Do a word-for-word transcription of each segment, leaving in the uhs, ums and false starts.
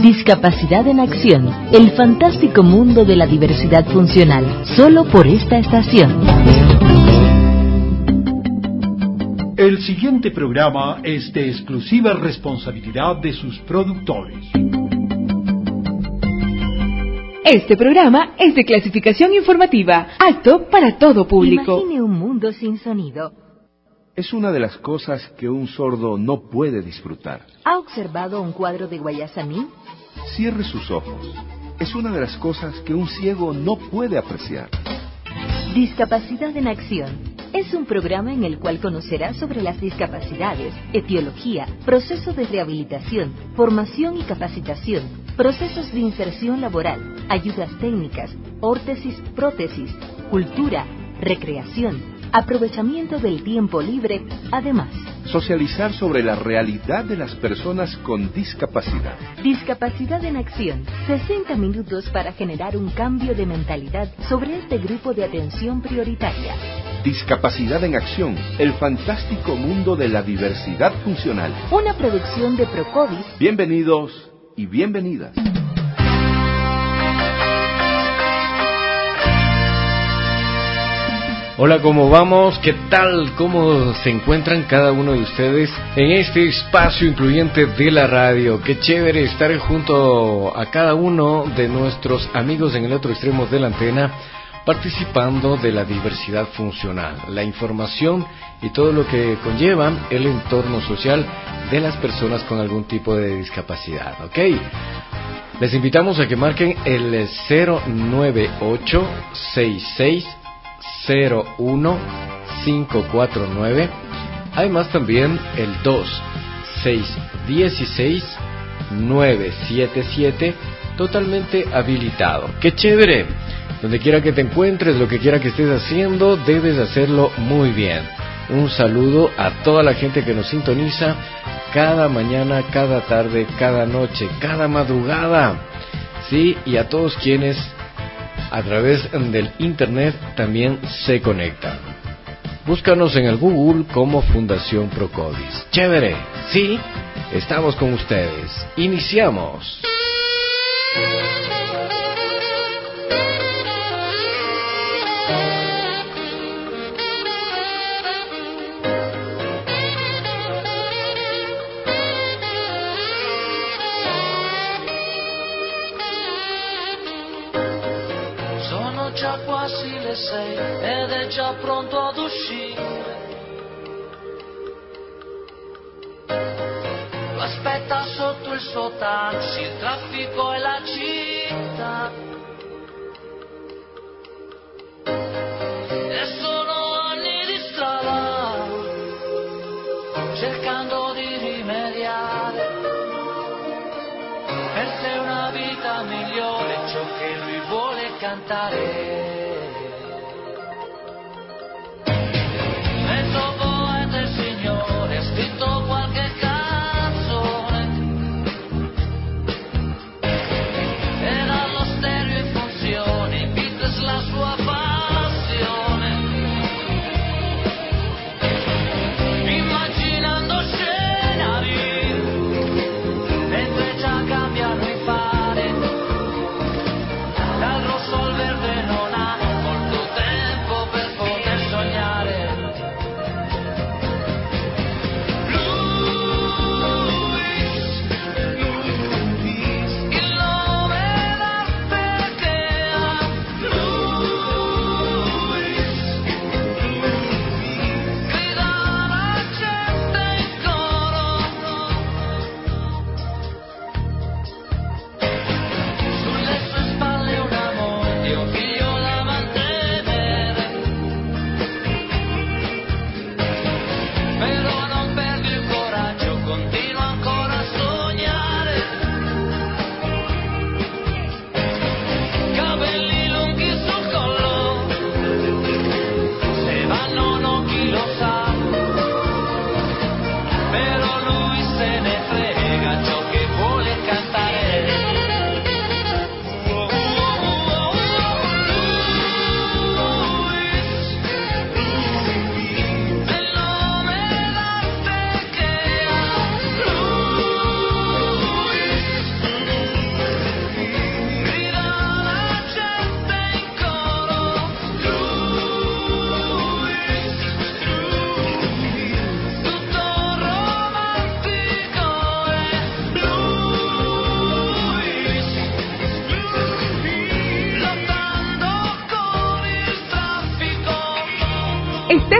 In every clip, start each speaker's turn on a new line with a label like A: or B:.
A: Discapacidad en Acción, el fantástico mundo de la diversidad funcional, solo por esta estación.
B: El siguiente programa es de exclusiva responsabilidad de sus productores.
C: Este programa es de clasificación informativa, apto para todo público.
A: Imagine un mundo sin sonido.
D: Es una de las cosas que un sordo no puede disfrutar.
A: ¿Ha observado un cuadro de Guayasamín?
D: Cierre sus ojos. Es una de las cosas que un ciego no puede apreciar.
A: Discapacidad en Acción. Es un programa en el cual conocerás sobre las discapacidades, etiología, proceso de rehabilitación, formación y capacitación, procesos de inserción laboral, ayudas técnicas, órtesis, prótesis, cultura, recreación, aprovechamiento del tiempo libre, además.
D: Socializar sobre la realidad de las personas con discapacidad.
A: Discapacidad en Acción. sesenta minutos para generar un cambio de mentalidad sobre este grupo de atención prioritaria.
D: Discapacidad en Acción, el fantástico mundo de la diversidad funcional.
A: Una producción de Procovis.
D: Bienvenidos y bienvenidas.
E: Hola, ¿cómo vamos? ¿Qué tal? ¿Cómo se encuentran cada uno de ustedes en este espacio incluyente de la radio? Qué chévere estar junto a cada uno de nuestros amigos en el otro extremo de la antena, participando de la diversidad funcional, la información y todo lo que conlleva el entorno social de las personas con algún tipo de discapacidad, ¿ok? Les invitamos a que marquen el cero nueve ocho seis seis cero uno cinco cuatro nueve, además también el dos seis uno seis nueve siete siete, totalmente habilitado. ¡Qué chévere! Donde quiera que te encuentres, lo que quiera que estés haciendo, debes hacerlo muy bien. Un saludo a toda la gente que nos sintoniza cada mañana, cada tarde, cada noche, cada madrugada. Sí, y a todos quienes a través del internet también se conectan. Búscanos en el Google como Fundación Procovis. ¡Chévere! Sí, estamos con ustedes. Iniciamos.
F: Già quasi le sei ed è già pronto ad uscire. Lo aspetta sotto il suo taxi, il traffico e la città. E sono anni di strada, cercando di rimediare. Per te una vita migliore, ciò che lui vuole cantare. Mezzo poeta il Signore ha scritto qualche canzone e dallo stereo in funzione i Beatles la sua passione, immaginando scenari mentre già cambiano i fari, dal rosso al verde non ha, con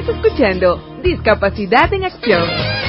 C: Estás escuchando Discapacidad en Acción.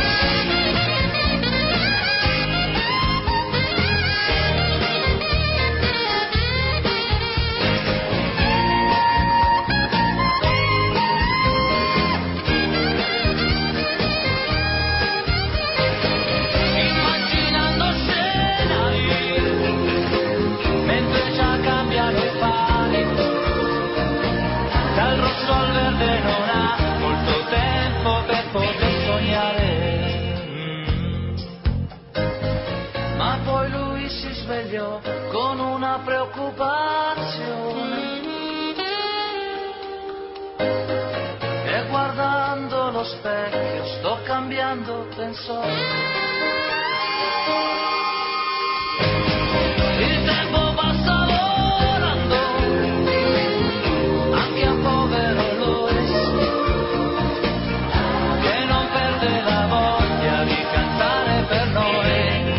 F: Con una preoccupazione e guardando lo specchio sto cambiando, pensò. Il tempo passa volando anche a povero Lois che non perde la voglia di cantare per noi.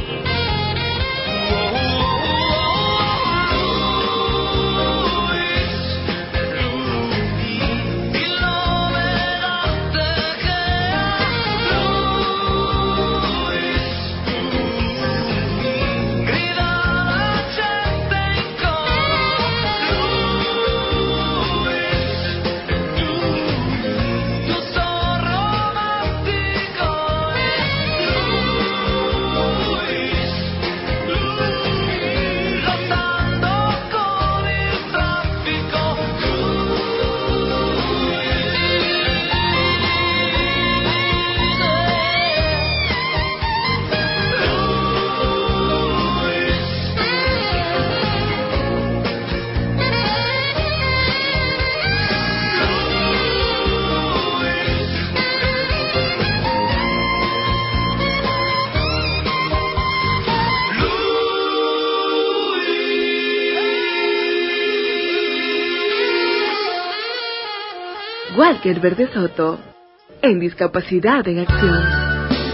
C: Walker Verde Soto, en Discapacidad en Acción.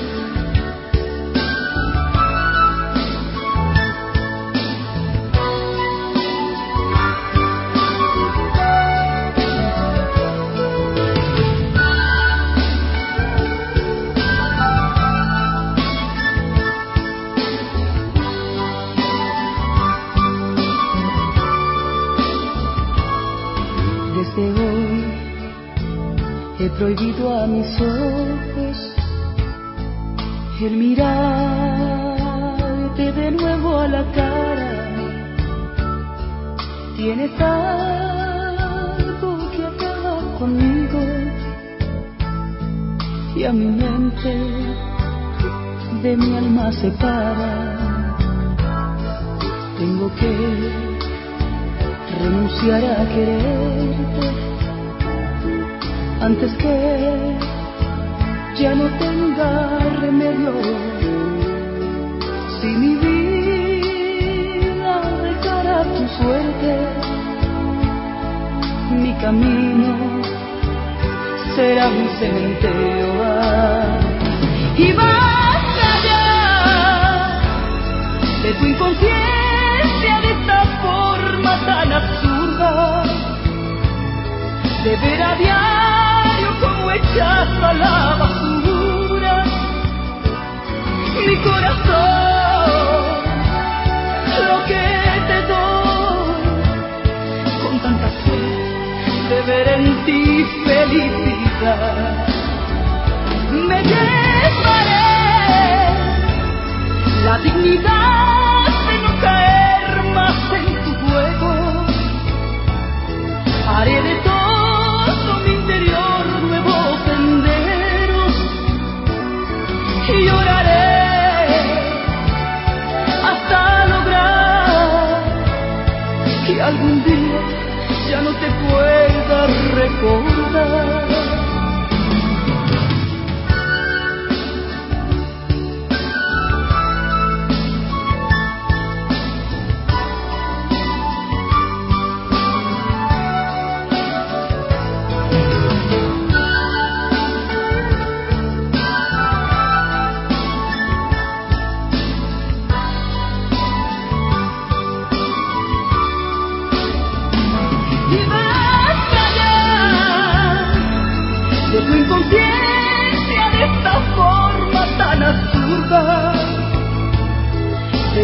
G: Prohibido a mis ojos el mirarte de nuevo a la cara. Tienes algo que acaba conmigo y a mi mente de mi alma separa. Tengo que renunciar a quererte antes que ya no tenga remedio. Si mi vida dejara tu suerte, mi camino será un cementerio. Y basta ya de tu inconsciencia, de esta forma tan absurda de ver a diario como echas a la basura mi corazón, lo que te doy con tanta fe de ver en ti felicidad. Me llevaré la dignidad de no caer más en tu juego. Haré de todo mi interior nuevos senderos y lloraré hasta lograr que algún día ya no te pueda recordar.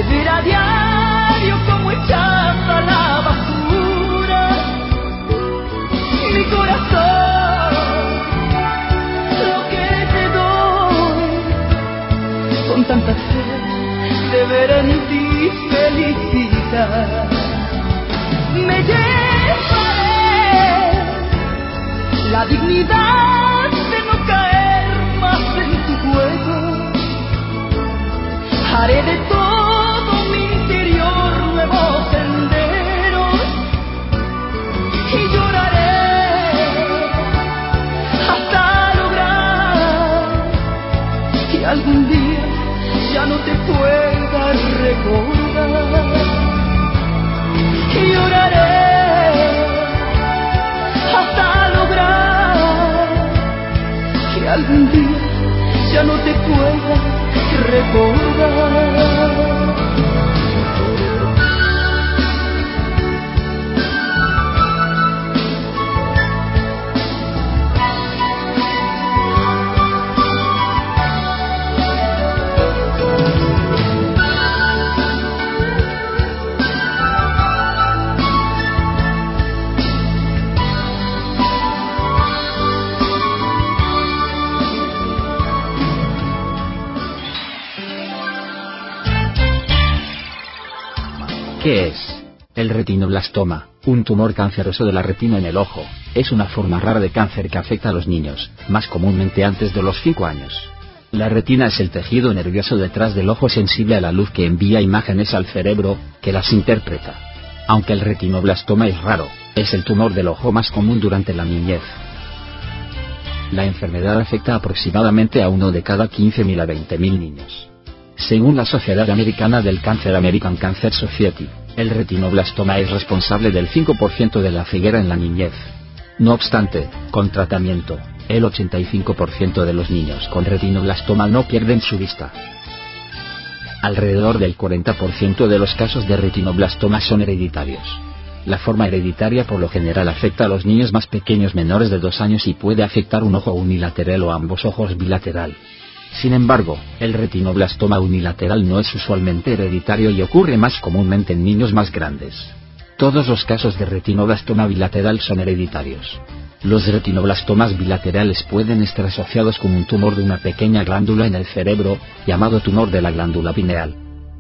G: ver a diario como echas a la basura mi corazón, lo que te doy, con tanta sed de ver en ti felicidad. Me llevaré la dignidad de no caer más en tu juego. Haré de todo mi interior nuevos senderos y lloraré hasta lograr que algún día ya no te pueda recordar. Y lloraré hasta lograr que algún día ya no te pueda recordar.
H: ¿Qué es? El retinoblastoma, un tumor canceroso de la retina en el ojo, es una forma rara de cáncer que afecta a los niños, más comúnmente antes de los cinco años. La retina es el tejido nervioso detrás del ojo sensible a la luz que envía imágenes al cerebro, que las interpreta. Aunque el retinoblastoma es raro, es el tumor del ojo más común durante la niñez. La enfermedad afecta aproximadamente a uno de cada quince mil a veinte mil niños. Según la Sociedad Americana del Cáncer American Cancer Society, el retinoblastoma es responsable del cinco por ciento de la ceguera en la niñez. No obstante, con tratamiento, el ochenta y cinco por ciento de los niños con retinoblastoma no pierden su vista. Alrededor del cuarenta por ciento de los casos de retinoblastoma son hereditarios. La forma hereditaria por lo general afecta a los niños más pequeños menores de dos años y puede afectar un ojo unilateral o ambos ojos bilateral. Sin embargo, el retinoblastoma unilateral no es usualmente hereditario y ocurre más comúnmente en niños más grandes. Todos los casos de retinoblastoma bilateral son hereditarios. Los retinoblastomas bilaterales pueden estar asociados con un tumor de una pequeña glándula en el cerebro, llamado tumor de la glándula pineal.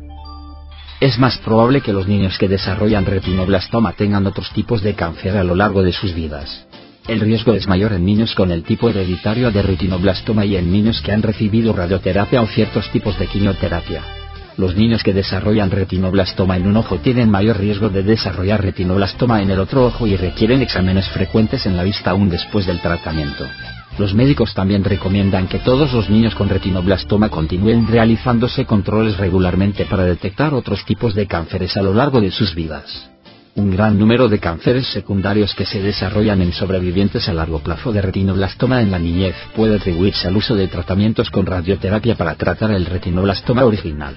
H: Es más probable que los niños que desarrollan retinoblastoma tengan otros tipos de cáncer a lo largo de sus vidas. El riesgo es mayor en niños con el tipo hereditario de retinoblastoma y en niños que han recibido radioterapia o ciertos tipos de quimioterapia. Los niños que desarrollan retinoblastoma en un ojo tienen mayor riesgo de desarrollar retinoblastoma en el otro ojo y requieren exámenes frecuentes en la vista aún después del tratamiento. Los médicos también recomiendan que todos los niños con retinoblastoma continúen realizándose controles regularmente para detectar otros tipos de cánceres a lo largo de sus vidas. Un gran número de cánceres secundarios que se desarrollan en sobrevivientes a largo plazo de retinoblastoma en la niñez puede atribuirse al uso de tratamientos con radioterapia para tratar el retinoblastoma original.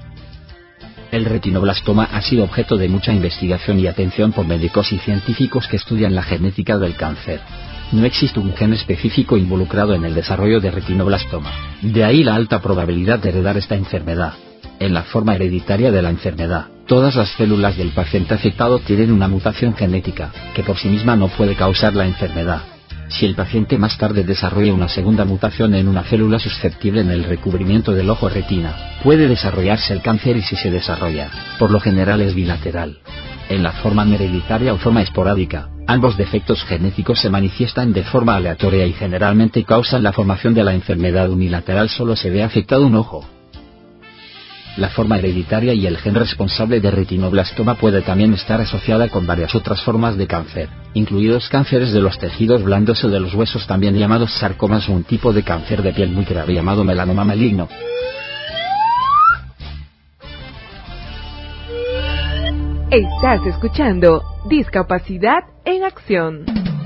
H: El retinoblastoma ha sido objeto de mucha investigación y atención por médicos y científicos que estudian la genética del cáncer. No existe un gen específico involucrado en el desarrollo de retinoblastoma, de ahí la alta probabilidad de heredar esta enfermedad. En la forma hereditaria de la enfermedad, todas las células del paciente afectado tienen una mutación genética, que por sí misma no puede causar la enfermedad. Si el paciente más tarde desarrolla una segunda mutación en una célula susceptible en el recubrimiento del ojo retina, puede desarrollarse el cáncer y si se desarrolla, por lo general es bilateral. En la forma hereditaria o forma esporádica, ambos defectos genéticos se manifiestan de forma aleatoria y generalmente causan la formación de la enfermedad unilateral solo se ve afectado un ojo. La forma hereditaria y el gen responsable de retinoblastoma puede también estar asociada con varias otras formas de cáncer, incluidos cánceres de los tejidos blandos o de los huesos también llamados sarcomas o un tipo de cáncer de piel muy grave llamado melanoma maligno.
C: Estás escuchando Discapacidad en Acción.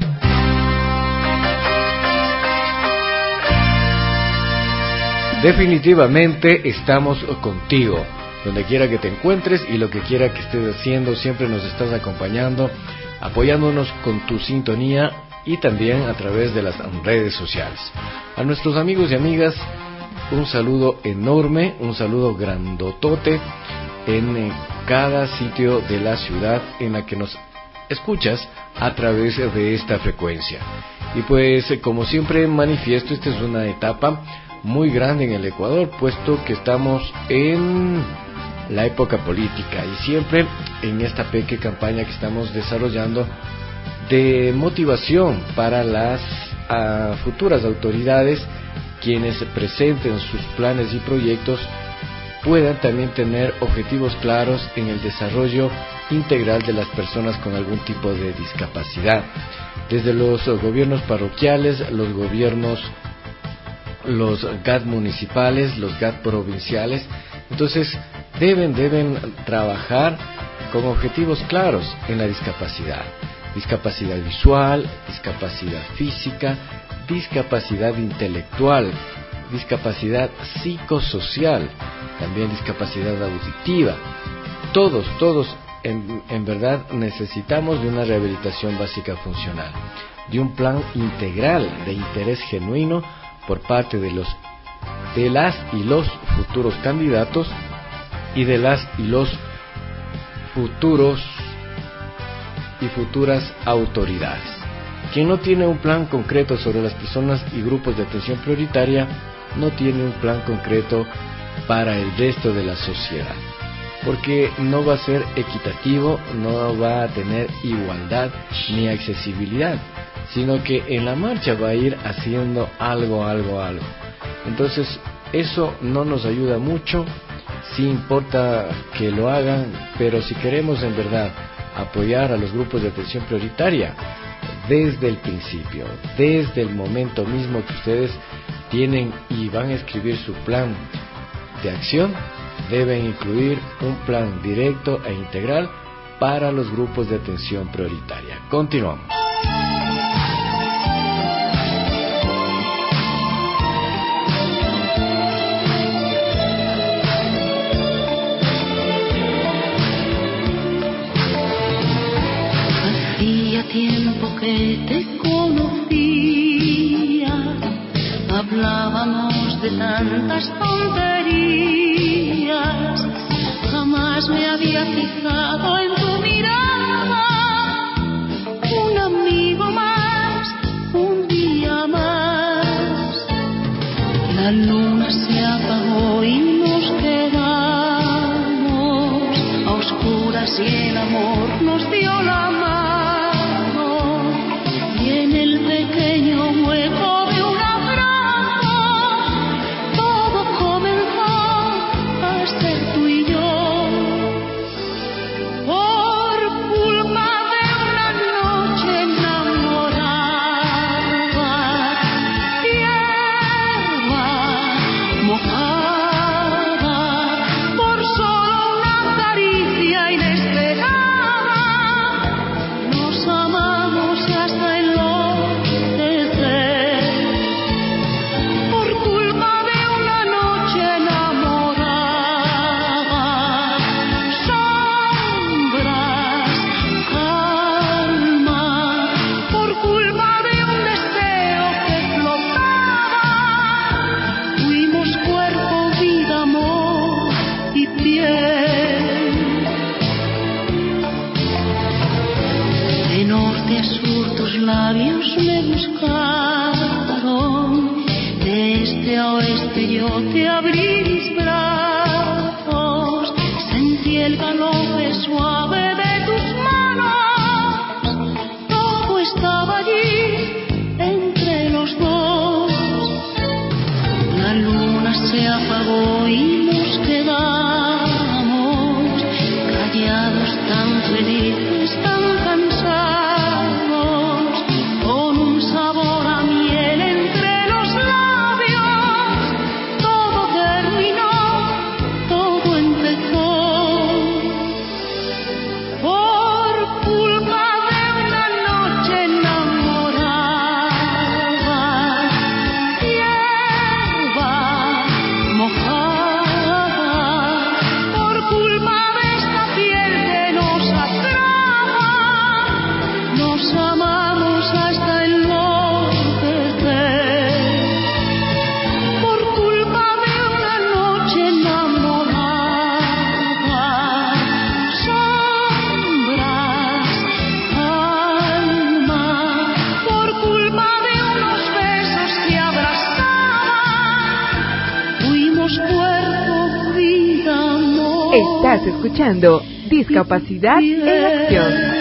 E: Definitivamente estamos contigo, donde quiera que te encuentres y lo que quiera que estés haciendo, siempre nos estás acompañando, apoyándonos con tu sintonía y también a través de las redes sociales. A nuestros amigos y amigas, un saludo enorme, un saludo grandotote en eh, cada sitio de la ciudad en la que nos escuchas a través de esta frecuencia. Y pues eh, como siempre manifiesto, esta es una etapa muy grande en el Ecuador, puesto que estamos en la época política y siempre en esta pequeña campaña que estamos desarrollando de motivación para las uh, futuras autoridades, quienes presenten sus planes y proyectos puedan también tener objetivos claros en el desarrollo integral de las personas con algún tipo de discapacidad, desde los gobiernos parroquiales, los gobiernos, los G A T municipales, los G A T provinciales. Entonces deben, deben trabajar con objetivos claros en la discapacidad, discapacidad visual, discapacidad física, discapacidad intelectual, discapacidad psicosocial, también discapacidad auditiva. Todos, todos en, en verdad necesitamos de una rehabilitación básica funcional, de un plan integral de interés genuino por parte de los de las y los futuros candidatos y de las y los futuros y futuras autoridades. Quien no tiene un plan concreto sobre las personas y grupos de atención prioritaria no tiene un plan concreto para el resto de la sociedad, porque no va a ser equitativo, no va a tener igualdad ni accesibilidad, sino que en la marcha va a ir haciendo algo, algo, algo. Entonces eso no nos ayuda mucho. Sí importa que lo hagan, pero si queremos en verdad apoyar a los grupos de atención prioritaria, desde el principio, desde el momento mismo que ustedes tienen y van a escribir su plan de acción, deben incluir un plan directo e integral para los grupos de atención prioritaria. Continuamos.
I: Tiempo que te conocía, hablábamos de tantas tonterías, jamás me había fijado en tu mirada, un amigo más, un día más, la luna se apagó y nos quedamos a oscuras y el amor nos dio la mano.
C: Estás escuchando Discapacidad en Acción.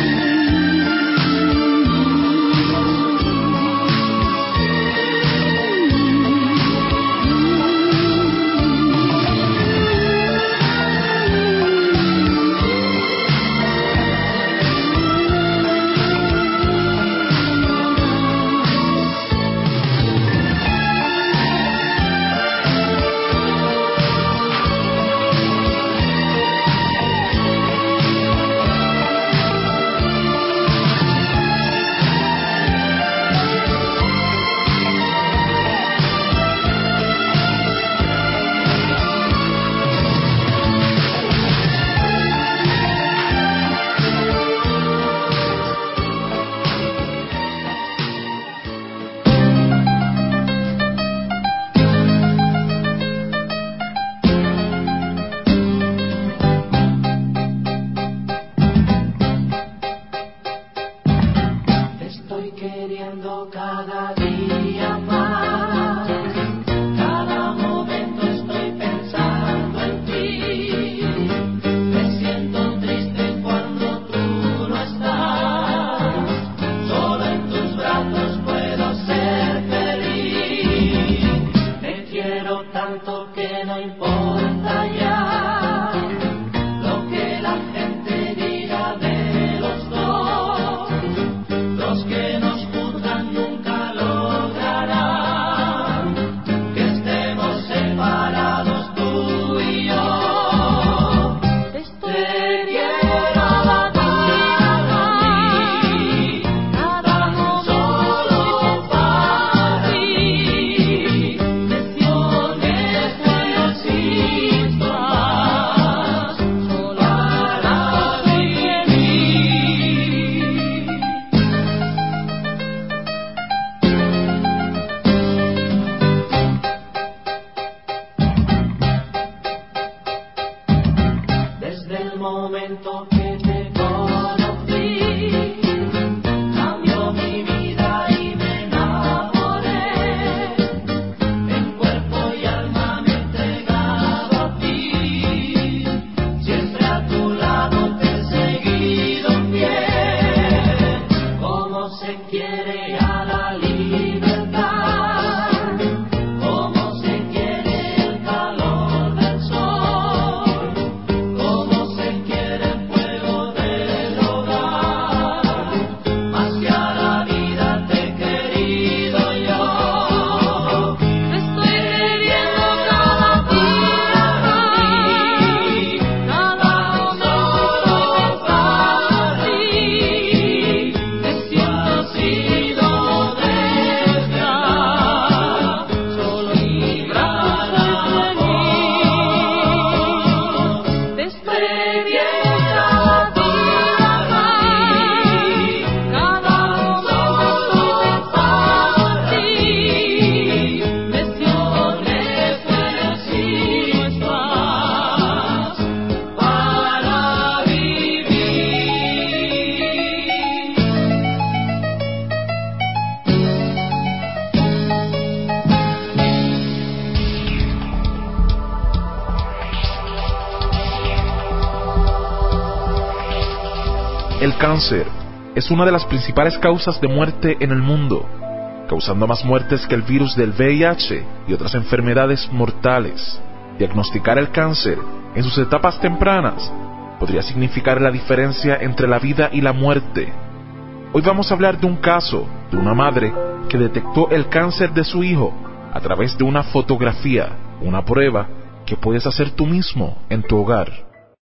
J: El cáncer es una de las principales causas de muerte en el mundo, causando más muertes que el virus del V I H y otras enfermedades mortales. Diagnosticar el cáncer en sus etapas tempranas podría significar la diferencia entre la vida y la muerte. Hoy vamos a hablar de un caso de una madre que detectó el cáncer de su hijo a través de una fotografía, una prueba que puedes hacer tú mismo en tu hogar.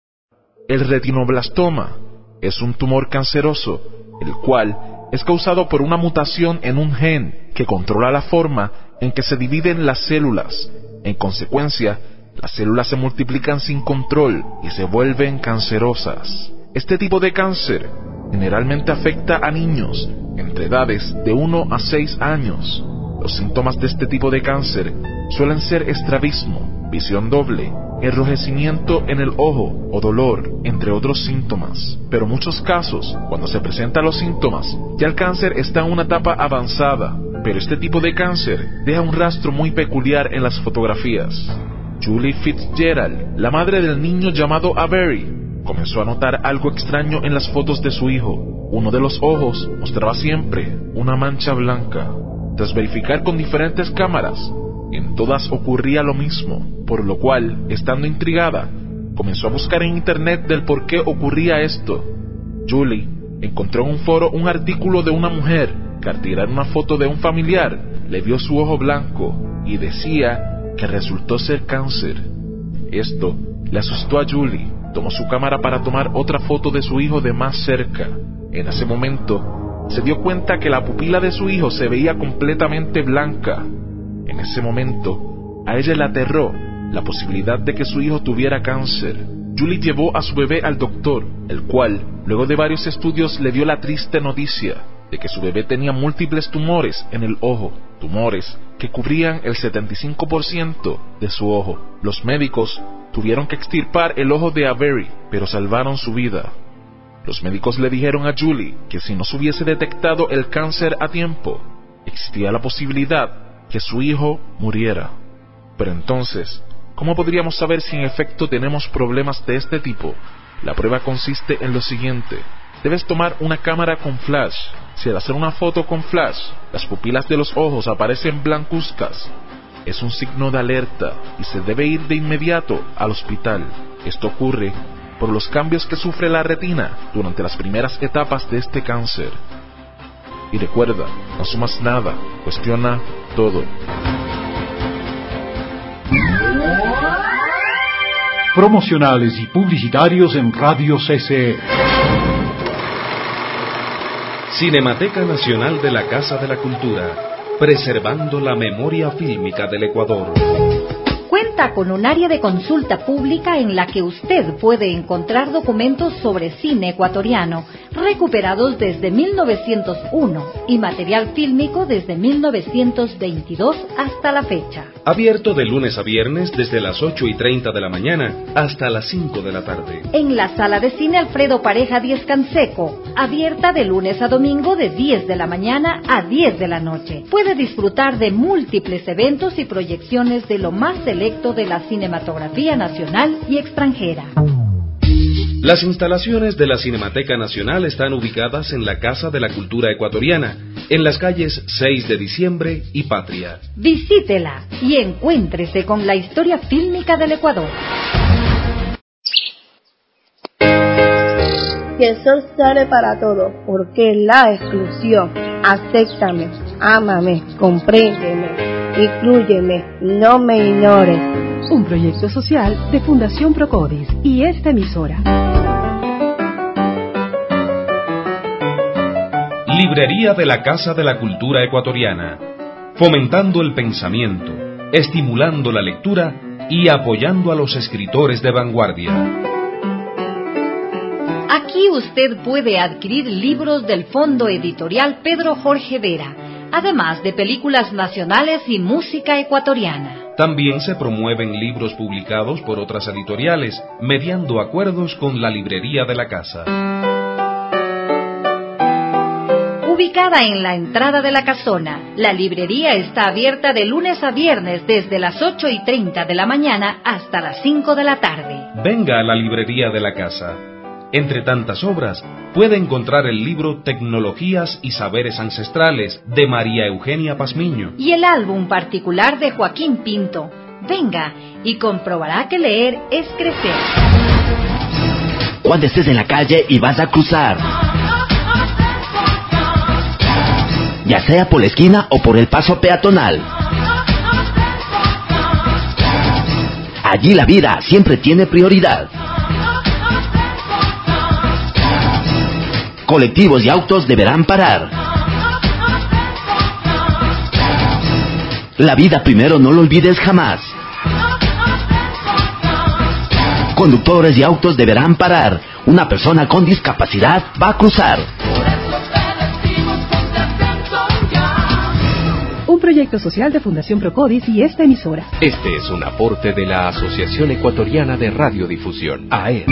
J: El retinoblastoma es un tumor canceroso, el cual es causado por una mutación en un gen que controla la forma en que se dividen las células. En consecuencia, las células se multiplican sin control y se vuelven cancerosas. Este tipo de cáncer generalmente afecta a niños entre edades de uno a seis años. Los síntomas de este tipo de cáncer suelen ser estrabismo, visión doble, enrojecimiento en el ojo o dolor, entre otros síntomas. Pero en muchos casos, cuando se presentan los síntomas, ya el cáncer está en una etapa avanzada. Pero este tipo de cáncer deja un rastro muy peculiar en las fotografías. Julie Fitzgerald, la madre del niño llamado Avery, comenzó a notar algo extraño en las fotos de su hijo. Uno de los ojos mostraba siempre una mancha blanca. Tras verificar con diferentes cámaras, en todas ocurría lo mismo, por lo cual, estando intrigada, comenzó a buscar en internet del por qué ocurría esto. Julie encontró en un foro un artículo de una mujer que al tirar una foto de un familiar le vio su ojo blanco y decía que resultó ser cáncer. Esto le asustó a Julie. Tomó su cámara para tomar otra foto de su hijo de más cerca. En ese momento, se dio cuenta que la pupila de su hijo se veía completamente blanca. En ese momento, a ella le aterró la posibilidad de que su hijo tuviera cáncer. Julie llevó a su bebé al doctor, el cual, luego de varios estudios, le dio la triste noticia de que su bebé tenía múltiples tumores en el ojo, tumores que cubrían el setenta y cinco por ciento de su ojo. Los médicos tuvieron que extirpar el ojo de Avery, pero salvaron su vida. Los médicos le dijeron a Julie que si no se hubiese detectado el cáncer a tiempo, existía la posibilidad que su hijo muriera. Pero entonces, ¿cómo podríamos saber si en efecto tenemos problemas de este tipo? La prueba consiste en lo siguiente. Debes tomar una cámara con flash. Si al hacer una foto con flash, las pupilas de los ojos aparecen blancuzcas, es un signo de alerta y se debe ir de inmediato al hospital. Esto ocurre por los cambios que sufre la retina durante las primeras etapas de este cáncer. Y recuerda, no asumas nada, cuestiona todo.
B: Promocionales y publicitarios en Radio C C E.
K: Cinemateca Nacional de la Casa de la Cultura, preservando la memoria fílmica del Ecuador.
L: Cuenta con un área de consulta pública en la que usted puede encontrar documentos sobre cine ecuatoriano recuperados desde mil novecientos uno y material fílmico desde mil novecientos veintidós hasta la fecha.
K: Abierto de lunes a viernes desde las ocho y treinta de la mañana hasta las cinco de la tarde.
L: En la sala de cine Alfredo Pareja Díez Canseco, abierta de lunes a domingo de diez de la mañana a diez de la noche. Puede disfrutar de múltiples eventos y proyecciones de lo más selecto de la cinematografía nacional y extranjera.
K: Las instalaciones de la Cinemateca Nacional están ubicadas en la Casa de la Cultura Ecuatoriana, en las calles seis de diciembre y Patria.
L: Visítela y encuéntrese con la historia fílmica del Ecuador.
M: Que el sol sale para todos, porque la exclusión. Acéptame, ámame, compréndeme, inclúyeme, no me ignores.
C: Un proyecto social de Fundación Procodis y esta emisora.
K: Librería de la Casa de la Cultura Ecuatoriana, fomentando el pensamiento, estimulando la lectura y apoyando a los escritores de vanguardia.
L: Aquí usted puede adquirir libros del Fondo Editorial Pedro Jorge Vera, además de películas nacionales y música ecuatoriana.
K: También se promueven libros publicados por otras editoriales, mediando acuerdos con la librería de la casa.
L: Ubicada en la entrada de la casona, la librería está abierta de lunes a viernes desde las ocho y treinta de la mañana hasta las cinco de la tarde.
K: Venga a la librería de la casa. Entre tantas obras, puede encontrar el libro Tecnologías y Saberes Ancestrales, de María Eugenia Pazmiño.
L: Y el álbum particular de Joaquín Pinto. Venga y comprobará que leer es crecer.
N: Cuando estés en la calle y vas a cruzar, ya sea por la esquina o por el paso peatonal, allí la vida siempre tiene prioridad. Colectivos y autos deberán parar. La vida primero, no lo olvides jamás. Conductores y autos deberán parar. Una persona con discapacidad va a cruzar.
C: Un proyecto social de Fundación Procodis y esta emisora.
O: Este es un aporte de la Asociación Ecuatoriana de Radiodifusión, A E R.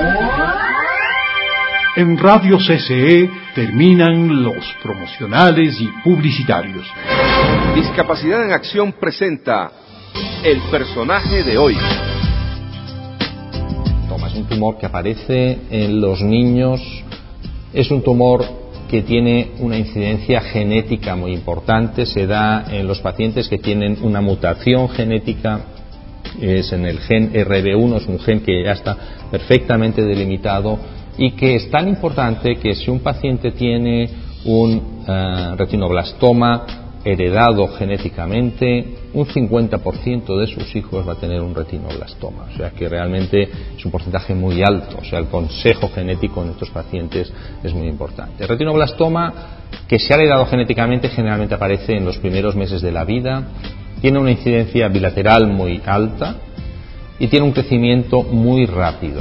B: En Radio C C E terminan los promocionales y publicitarios.
D: Discapacidad en Acción presenta el personaje de hoy.
P: Es un tumor que aparece en los niños, es un tumor que tiene una incidencia genética muy importante, se da en los pacientes que tienen una mutación genética, es en el gen R B uno, es un gen que ya está perfectamente delimitado y que es tan importante que si un paciente tiene un uh, retinoblastoma heredado genéticamente, un cincuenta por ciento de sus hijos va a tener un retinoblastoma, o sea que realmente es un porcentaje muy alto, o sea el consejo genético en estos pacientes es muy importante. El retinoblastoma que se ha heredado genéticamente generalmente aparece en los primeros meses de la vida, tiene una incidencia bilateral muy alta y tiene un crecimiento muy rápido.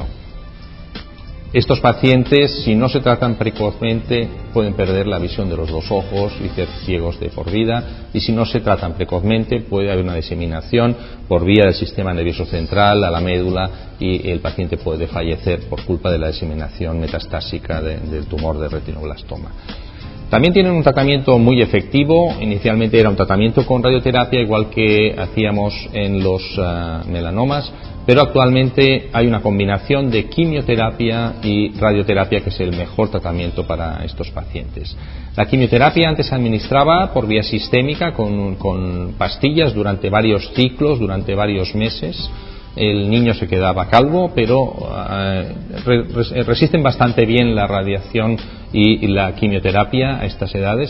P: Estos pacientes, si no se tratan precozmente, pueden perder la visión de los dos ojos y ser ciegos de por vida, y si no se tratan precozmente puede haber una diseminación por vía del sistema nervioso central a la médula y el paciente puede fallecer por culpa de la diseminación metastásica de, del tumor de retinoblastoma. También tienen un tratamiento muy efectivo. Inicialmente era un tratamiento con radioterapia, igual que hacíamos en los uh, melanomas, pero actualmente hay una combinación de quimioterapia y radioterapia que es el mejor tratamiento para estos pacientes. La quimioterapia antes se administraba por vía sistémica con, con pastillas durante varios ciclos, durante varios meses. El niño se quedaba calvo, pero uh, re, resisten bastante bien la radiación y, y la quimioterapia a estas edades.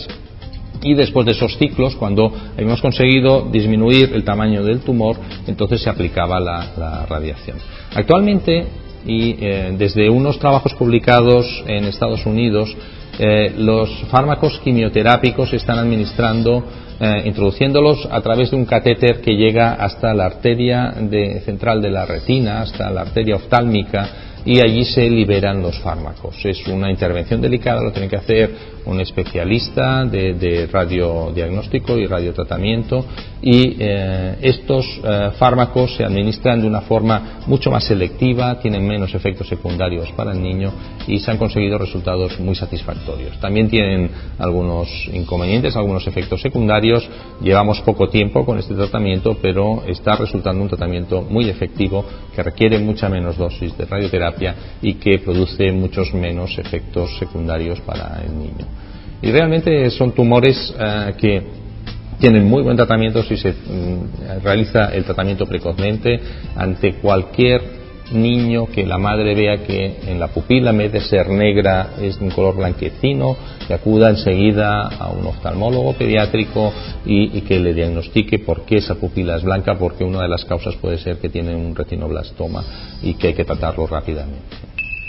P: Y después de esos ciclos, cuando habíamos conseguido disminuir el tamaño del tumor, entonces se aplicaba la, la radiación. Actualmente, y eh, desde unos trabajos publicados en Estados Unidos, eh, los fármacos quimioterápicos se están administrando eh, introduciéndolos a través de un catéter que llega hasta la arteria de, central de la retina, hasta la arteria oftálmica, y allí se liberan los fármacos. Es una intervención delicada, lo tiene que hacer un especialista de, de radiodiagnóstico y radiotratamiento, y eh, estos eh, fármacos se administran de una forma mucho más selectiva, tienen menos efectos secundarios para el niño y se han conseguido resultados muy satisfactorios. También tienen algunos inconvenientes, algunos efectos secundarios. Llevamos poco tiempo con este tratamiento, pero está resultando un tratamiento muy efectivo que requiere mucha menos dosis de radioterapia y que produce muchos menos efectos secundarios para el niño. Y realmente son tumores uh, que tienen muy buen tratamiento si se mm, realiza el tratamiento precozmente. Ante cualquier niño que la madre vea que en la pupila, en vez de ser negra, es de un color blanquecino, que acuda enseguida a un oftalmólogo pediátrico y, y que le diagnostique por qué esa pupila es blanca, porque una de las causas puede ser que tiene un retinoblastoma y que hay que tratarlo rápidamente.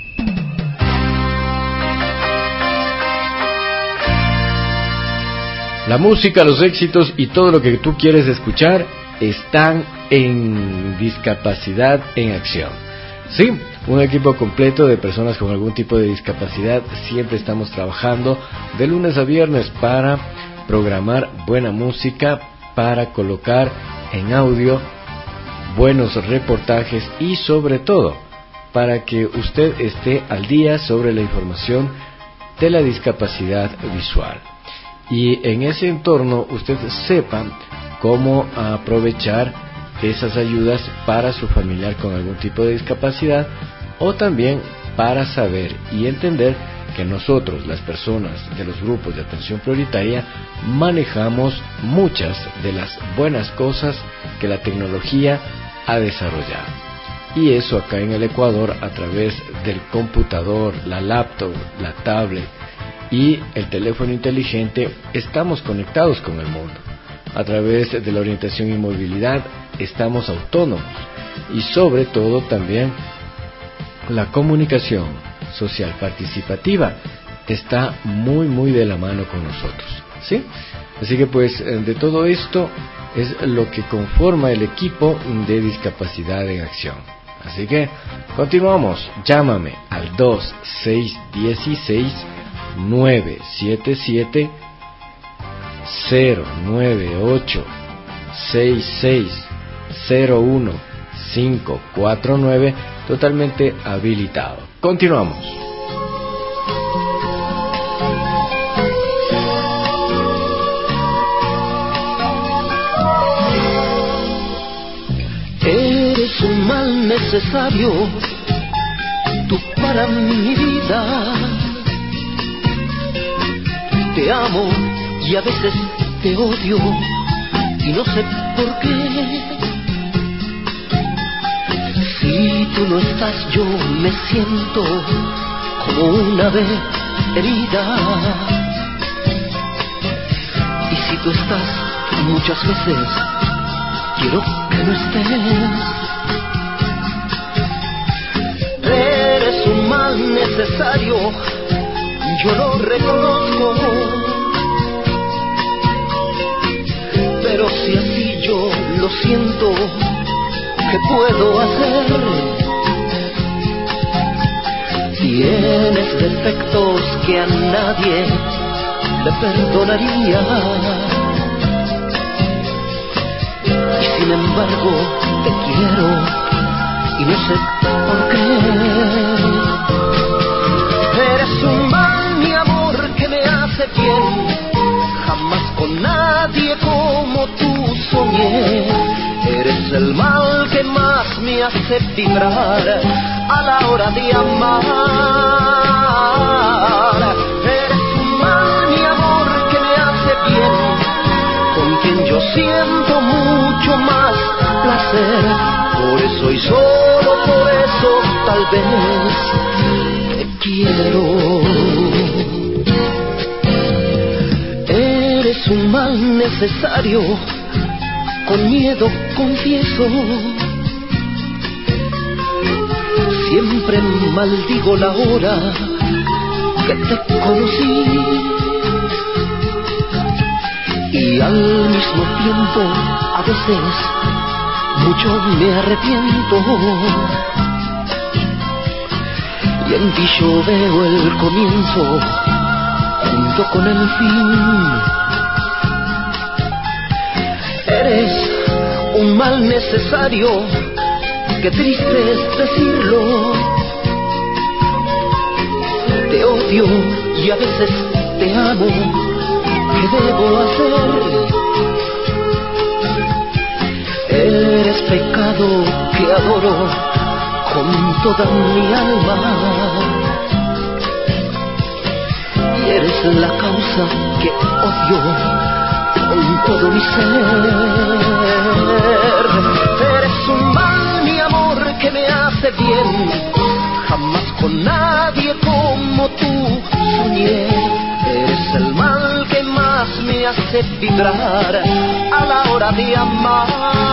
E: La música, los éxitos y todo lo que tú quieres escuchar están en Discapacidad en Acción. Sí, un equipo completo de personas con algún tipo de discapacidad. Siempre estamos trabajando de lunes a viernes para programar buena música, para colocar en audio buenos reportajes y sobre todo para que usted esté al día sobre la información de la discapacidad visual. Y en ese entorno usted sepa cómo aprovechar esas ayudas para su familiar con algún tipo de discapacidad, o también para saber y entender que nosotros, las personas de los grupos de atención prioritaria, manejamos muchas de las buenas cosas que la tecnología ha desarrollado. Y eso acá en el Ecuador, a través del computador, la laptop, la tablet y el teléfono inteligente, estamos conectados con el mundo. A través de la orientación y movilidad estamos autónomos, y sobre todo también la comunicación social participativa está muy muy de la mano con nosotros, ¿sí? Así que pues de todo esto es lo que conforma el equipo de Discapacidad en Acción. Así que continuamos. Llámame al dos seis uno seis nueve siete siete cero nueve ocho seis seis cero uno cinco cuatro nueve, totalmente habilitado. Continuamos.
Q: necesario, tú para mi vida. Te amo y a veces te odio y no sé por qué. Si tú no estás yo me siento como una ave herida. Y si tú estás muchas veces quiero que no estés. Eres un mal necesario, yo lo reconozco. Pero si así yo lo siento, ¿qué puedo hacer? Tienes defectos que a nadie le perdonaría. Y sin embargo te quiero y no sé por qué. Eres un mal, mi amor, que me hace bien. Jamás con nadie como tú soñé. Eres el mal que más me hace vibrar a la hora de amar. Eres un mal, mi amor, que me hace bien, con quien yo siento mucho más placer. Por eso y solo por eso tal vez te quiero. Eres un mal necesario, con miedo confieso. Siempre maldigo la hora que te conocí. Y al mismo tiempo a veces mucho me arrepiento. Y en ti yo veo el comienzo junto con el fin. Eres un mal necesario, qué triste es decirlo. Te odio y a veces te amo, ¿qué debo hacer? Eres pecado que adoro con toda mi alma. Y eres la causa que odio con todo mi ser. Eres un mal, mi amor, que me hace bien. Jamás con nadie como tú soñé. Eres el mal que más me hace vibrar a la hora de amar.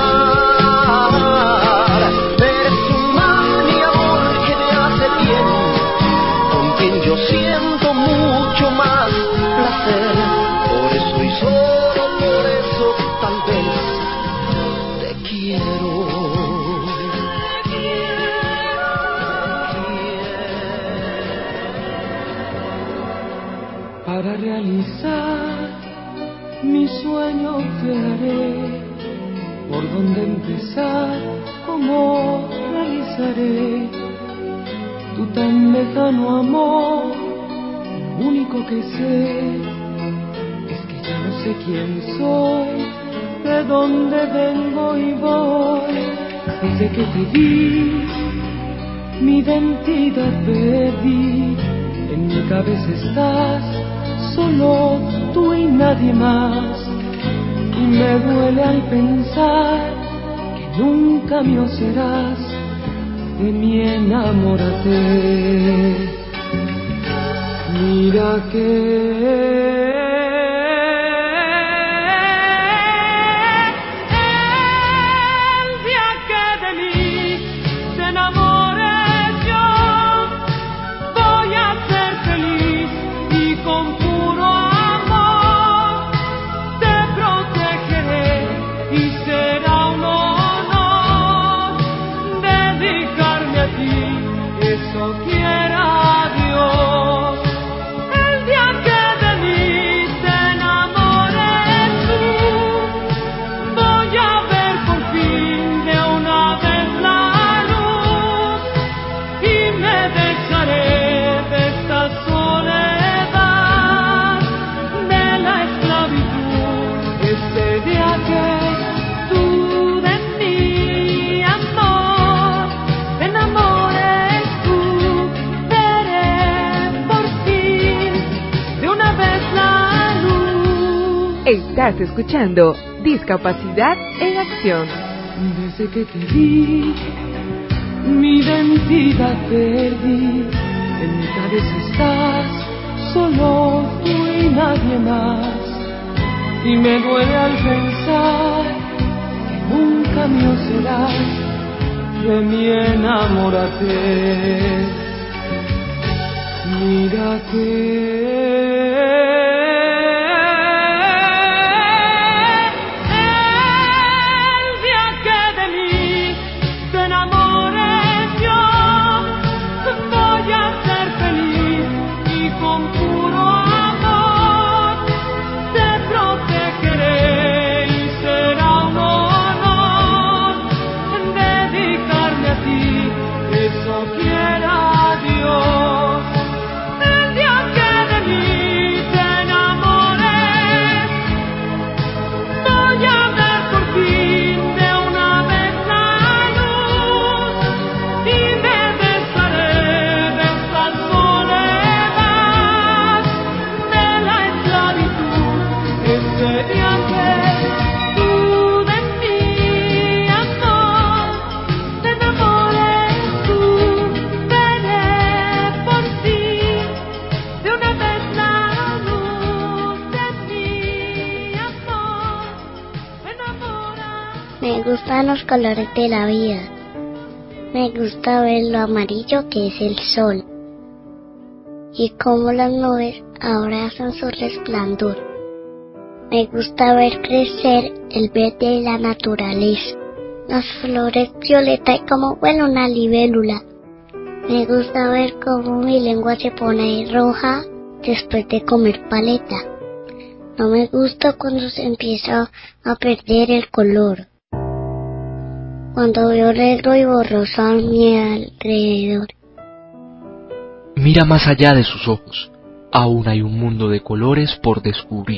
Q: Eres un mal, mi amor, que me hace bien, con quien yo siento mucho más placer. Por eso y solo por eso tal vez te quiero.
R: Para realizar mi sueño te haré, por dónde empezar, cómo realizaré tu tan lejano amor. Lo único que sé es que ya no sé quién soy, de dónde vengo y voy. Desde que te vi, mi identidad perdí. En mi cabeza estás, solo tú y nadie más. Y me duele al pensar que nunca mío serás. De mí enamórate. Mira que
C: Estás escuchando Discapacidad en Acción.
R: Desde que te vi, mi identidad perdí. En mi cabeza estás, solo tú y nadie más. Y me duele al pensar que nunca mío serás. De mí enamórate. Mira que
S: Me gustan los colores de la vida. Me gusta ver lo amarillo que es el sol. Y cómo las nubes ahora hacen su resplandor. Me gusta ver crecer el verde de la naturaleza. Las flores violetas y cómo vuela una libélula. Me gusta ver cómo mi lengua se pone roja después de comer paleta. No me gusta cuando se empieza a perder el color. Cuando veo negro y borroso a mi alrededor.
T: Mira más allá de sus ojos. Aún hay un mundo de colores por descubrir.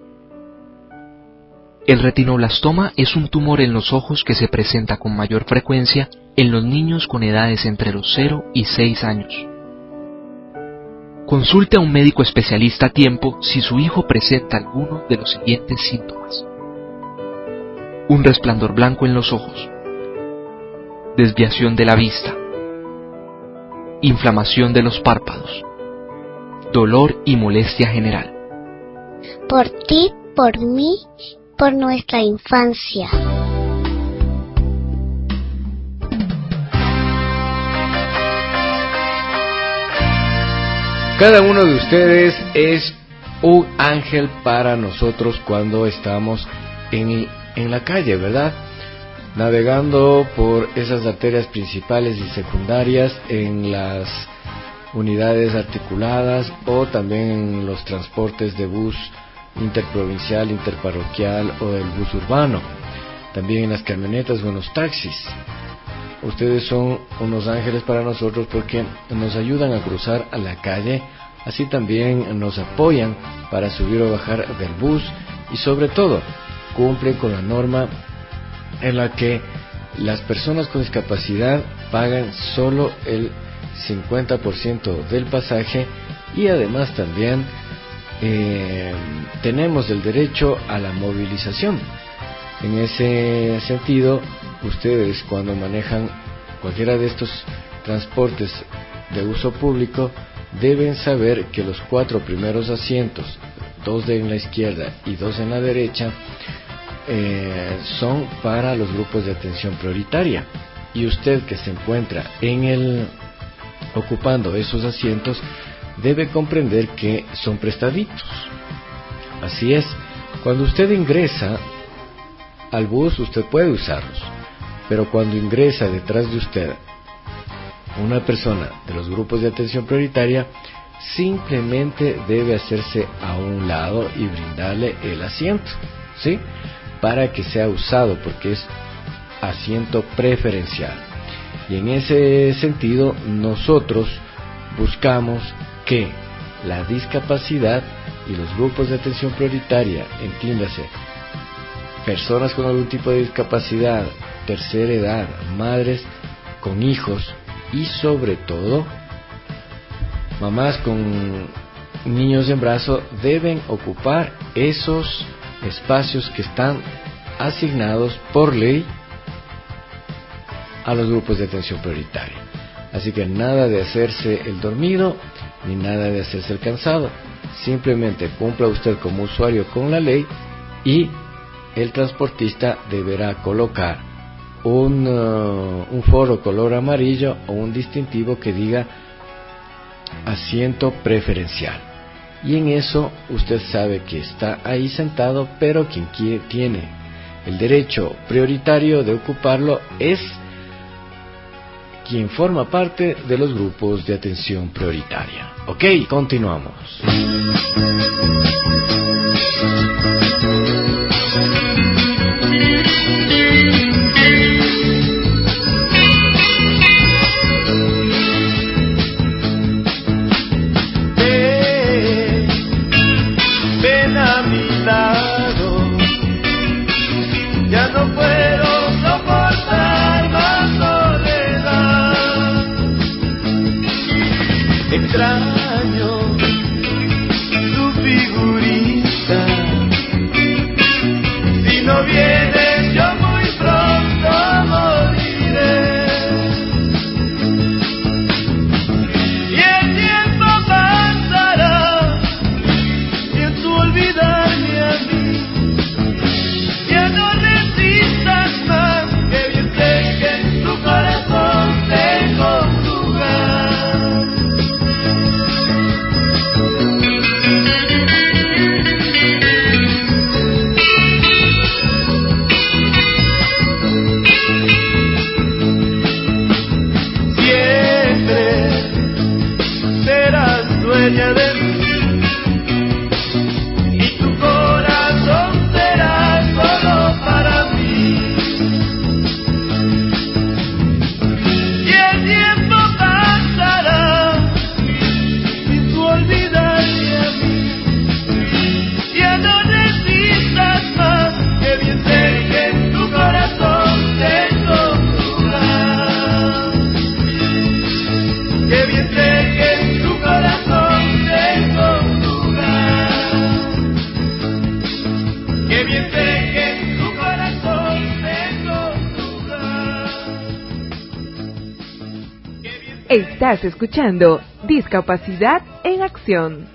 T: El retinoblastoma es un tumor en los ojos que se presenta con mayor frecuencia en los niños con edades entre los cero y seis años. Consulte a un médico especialista a tiempo si su hijo presenta alguno de los siguientes síntomas: un resplandor blanco en los ojos, desviación de la vista, inflamación de los párpados, dolor y molestia general.
S: Por ti, por mí, por nuestra infancia.
E: Cada uno de ustedes es un ángel para nosotros cuando estamos en, en la calle, ¿verdad? Navegando por esas arterias principales y secundarias, en las unidades articuladas o también en los transportes de bus interprovincial, interparroquial o del bus urbano, también en las camionetas o en los taxis. Ustedes son unos ángeles para nosotros porque nos ayudan a cruzar a la calle, así también nos apoyan para subir o bajar del bus y sobre todo cumplen con la norma en la que las personas con discapacidad pagan solo el cincuenta por ciento del pasaje y además también eh, tenemos el derecho a la movilización. En ese sentido, ustedes cuando manejan cualquiera de estos transportes de uso público deben saber que los cuatro primeros asientos, dos en la izquierda y dos en la derecha, eh, son para los grupos de atención prioritaria, y usted que se encuentra en el ocupando esos asientos debe comprender que son prestaditos. Así es, cuando usted ingresa al bus usted puede usarlos, pero cuando ingresa detrás de usted una persona de los grupos de atención prioritaria, simplemente debe hacerse a un lado y brindarle el asiento, ¿sí? Para que sea usado, porque es asiento preferencial. Y en ese sentido nosotros buscamos que la discapacidad y los grupos de atención prioritaria, entiéndase, personas con algún tipo de discapacidad, tercera edad, madres con hijos y sobre todo mamás con niños en brazo, deben ocupar esos espacios que están asignados por ley a los grupos de atención prioritaria. Así que nada de hacerse el dormido ni nada de hacerse el cansado. Simplemente cumpla usted como usuario con la ley y el transportista deberá colocar un, uh, un foro color amarillo o un distintivo que diga asiento preferencial. Y en eso usted sabe que está ahí sentado, pero quien quiere, tiene el derecho prioritario de ocuparlo es quien forma parte de los grupos de atención prioritaria. Ok, continuamos.
Q: Ven a mi lado, ya no puedo soportar más soledad. Extraño tu figurita, si no vienes yo muy pronto moriré. Y el tiempo pasará, pienso olvidarme a mí. Ya no resistas más, que bien sé que en tu corazón tengo un lugar. Siempre serás dueña de mí y tu corazón será solo para mí. Y el tiempo pasará sin tu olvidarme a mí. Ya no necesitas más, que bien sé que en tu corazón tengo un lugar. Que bien sé que en tu corazón tengo un lugar. Que bien sé que en tu corazón tengo un lugar.
C: Estás escuchando Discapacidad en Acción.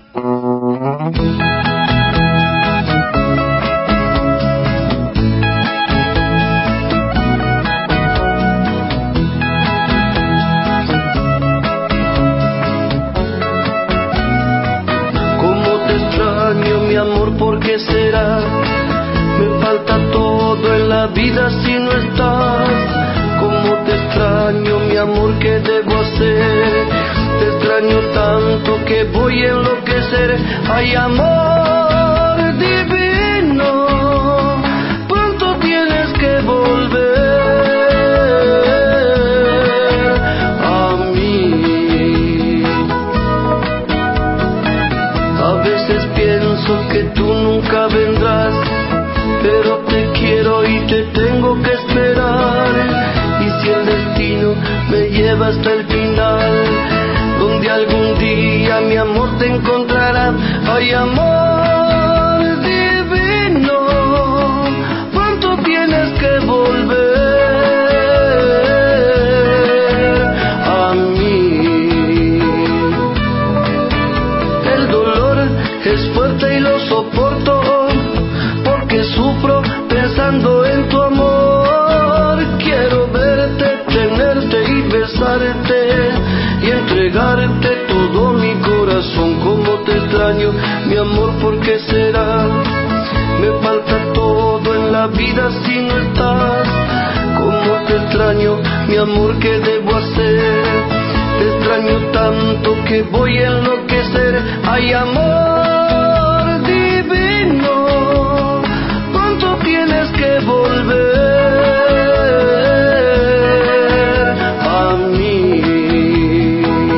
Q: Cómo te extraño, mi amor, ¿por qué será? Me falta todo en la vida si no estás. Cómo te extraño, mi amor, ¿qué debo hacer? Te extraño tanto que voy a enloquecer. Ay, amor divino, pronto tienes que volver a mí. A veces pienso que tú nunca vendrás, pero te quiero y te tengo que esperar. Y si el destino me lleva hasta el final, donde algún día mi amor te encontrará. Ay, amor divino, pronto tienes que volver a mí. El dolor es fuerte y lo soporto, porque sufro pensando en tu amor. Quiero verte, tenerte y besarte y entregarte todo mi corazón. Como te extraño, mi amor, ¿por qué será? Me falta todo en la vida si no estás. Como te extraño, mi amor, ¿qué debo hacer? Te extraño tanto que voy a enloquecer. Ay, amor divino, pronto tienes que volver a mí.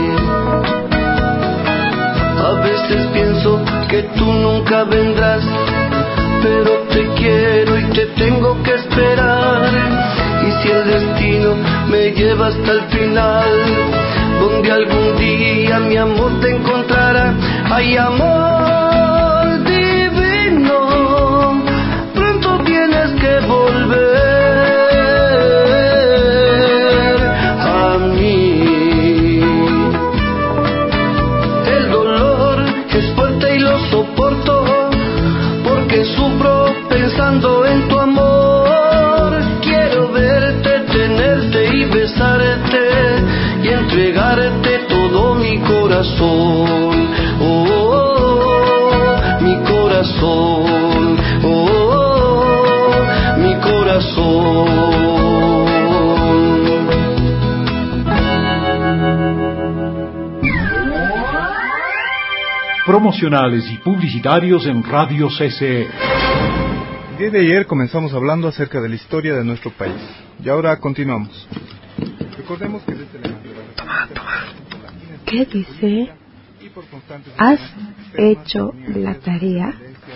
Q: A veces pienso que tú nunca vendrás, pero te quiero y te tengo que esperar. Y si el destino me lleva hasta el final, donde algún día mi amor te encontrará. Ay, amor divino, corazón, oh, oh, oh, mi corazón, oh, oh, oh, mi corazón.
B: Promocionales y publicitarios en Radio C C E.
U: El día de ayer comenzamos hablando acerca de la historia de nuestro país y ahora continuamos. Recordemos que desde la
M: ¿Qué dice? ¿Has hecho la tarea?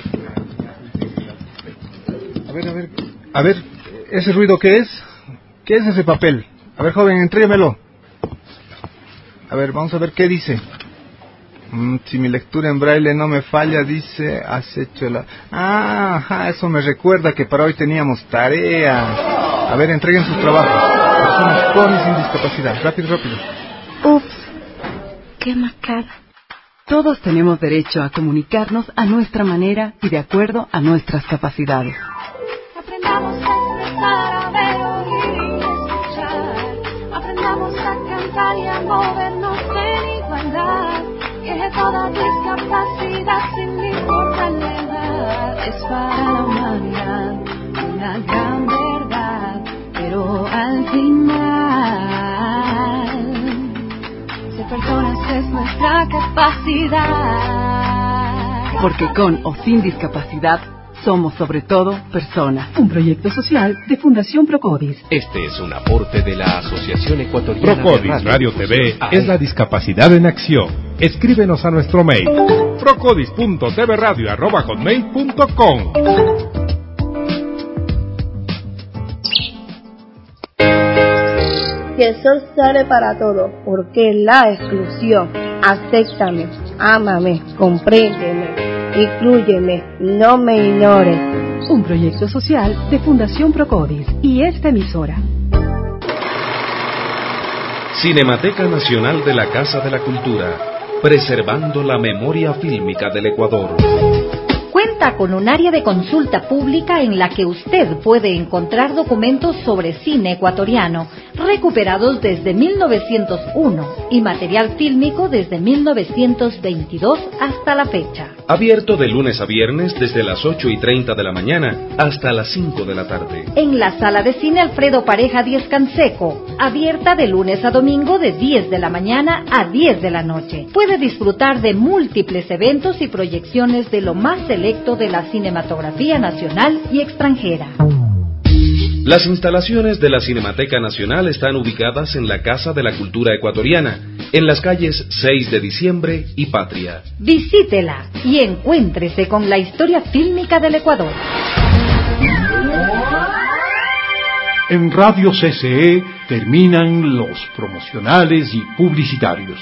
U: A ver, a ver, a ver, ¿ese ruido qué es? ¿Qué es ese papel? A ver, joven, entréguemelo. A ver, vamos a ver qué dice. Mm, si mi lectura en braille no me falla, dice, has hecho la... Ah, ajá, eso me recuerda que para hoy teníamos tarea. A ver, entreguen sus trabajos. Personas con y sin discapacidad. Rápido, rápido.
M: Ups, qué macabra.
C: Todos tenemos derecho a comunicarnos a nuestra manera y de acuerdo a nuestras capacidades.
G: Aprendamos a expresar, a ver, oír y escuchar. Aprendamos a cantar y a movernos en igualdad. Que toda discapacidad, sin importar la edad, es para la humanidad una gran verdad. Pero al final, ser personas es nuestra capacidad.
C: Porque con o sin discapacidad, somos sobre todo personas. Un proyecto social de Fundación Procodis.
O: Este es un aporte de la Asociación Ecuatoriana
V: Procodis
O: de Radio,
V: Radio T V es la discapacidad en acción. Escríbenos a nuestro mail procodis punto t v radio arroba hotmail punto com.
M: Si el sol sale para todos, ¿por qué la exclusión? Acéptame, ámame, compréndeme. Inclúyeme, no me ignores.
C: Un proyecto social de Fundación Procodis y esta emisora.
K: Cinemateca Nacional de la Casa de la Cultura, preservando la memoria fílmica del Ecuador.
L: Cuenta con un área de consulta pública en la que usted puede encontrar documentos sobre cine ecuatoriano, recuperados desde mil novecientos uno y material fílmico desde mil novecientos veintidós hasta la fecha.
K: Abierto de lunes a viernes desde las ocho y treinta de la mañana hasta las cinco de la tarde.
L: En la sala de cine Alfredo Pareja Díez Canseco, abierta de lunes a domingo de diez de la mañana a diez de la noche. Puede disfrutar de múltiples eventos y proyecciones de lo más selecto de la cinematografía nacional y extranjera.
K: Las instalaciones de la Cinemateca Nacional están ubicadas en la Casa de la Cultura Ecuatoriana, en las calles seis de diciembre y Patria.
L: Visítela y encuéntrese con la historia fílmica del Ecuador.
B: En Radio C C E terminan los promocionales y publicitarios.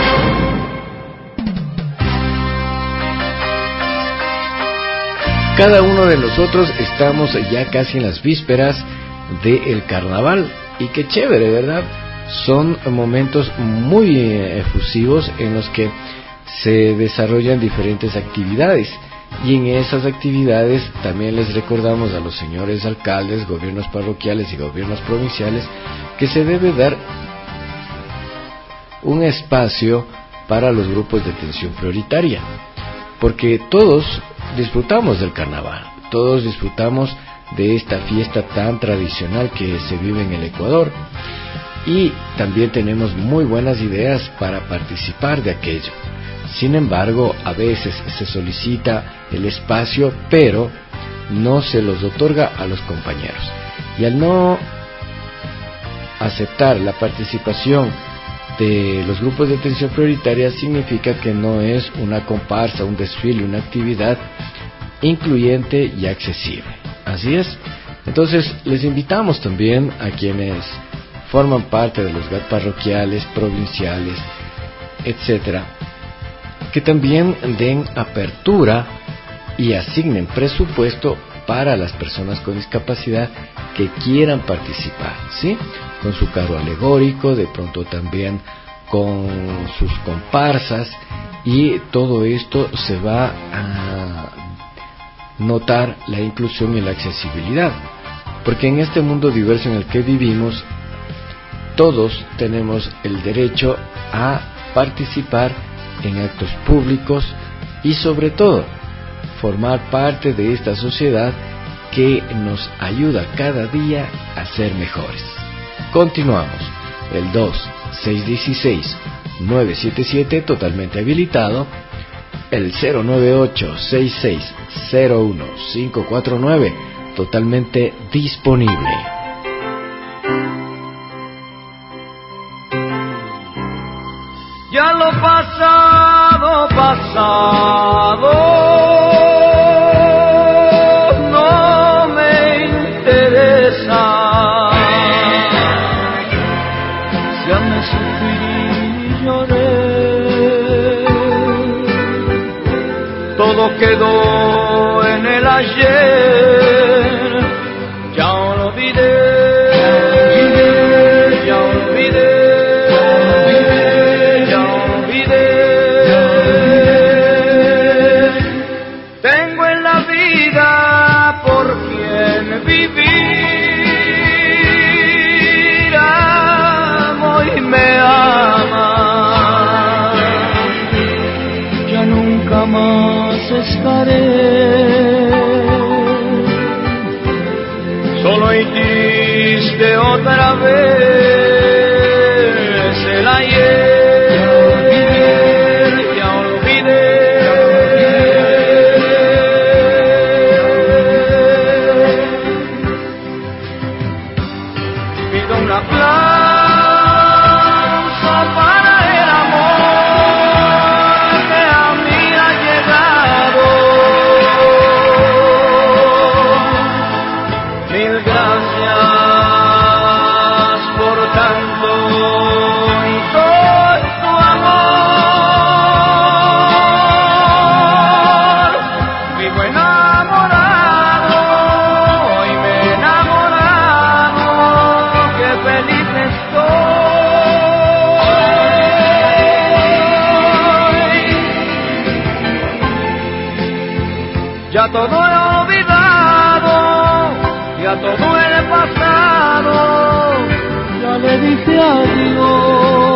E: Cada uno de nosotros estamos ya casi en las vísperas del carnaval y qué chévere, ¿verdad? Son momentos muy efusivos en los que se desarrollan diferentes actividades y en esas actividades también les recordamos a los señores alcaldes, gobiernos parroquiales y gobiernos provinciales que se debe dar un espacio para los grupos de atención prioritaria, porque todos disfrutamos del carnaval, todos disfrutamos de esta fiesta tan tradicional que se vive en el Ecuador y también tenemos muy buenas ideas para participar de aquello. Sin embargo, a veces se solicita el espacio, pero no se los otorga a los compañeros. Y al no aceptar la participación de los grupos de atención prioritaria, significa que no es una comparsa, un desfile, una actividad incluyente y accesible. Así es. Entonces, les invitamos también a quienes forman parte de los G A T parroquiales, provinciales, etcétera, que también den apertura y asignen presupuesto para las personas con discapacidad que quieran participar, ¿sí? Con su carro alegórico, de pronto también con sus comparsas, y todo esto se va a notar la inclusión y la accesibilidad, porque en este mundo diverso en el que vivimos, todos tenemos el derecho a participar en actos públicos y sobre todo formar parte de esta sociedad que nos ayuda cada día a ser mejores. Continuamos. El dos seis uno seis nueve siete siete totalmente habilitado. El cero nueve ocho seis seis cero uno cinco cuatro nueve totalmente disponible.
Q: Ya lo pasado, pasado, no me interesa. Ya me sufrí y lloré. Todo quedó en el ayer. Ya olvidé, ya olvidé. Solo hiciste otra vez el ayer, ya olvidé. Pido un aplauso para el amor que a mí ha llegado. Mil gracias por tanto y todo tu amor. Vivo enamorado y me he enamorado, qué feliz estoy. Ya todo he olvidado, ya todo el pasado, ya le dije adiós.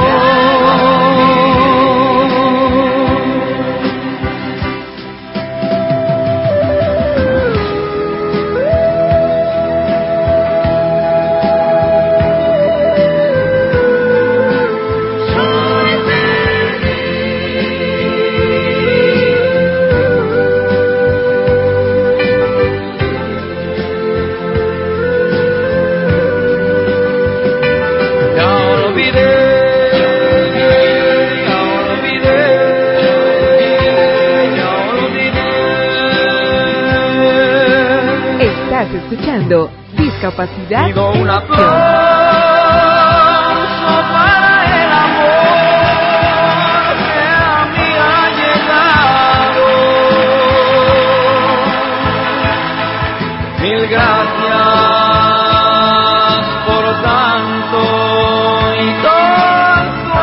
C: Escuchando Discapacidad
Q: Pido
C: en
Q: un
C: Acción.
Q: aplauso para el amor que a mí ha llegado. Mil gracias por tanto y todo tu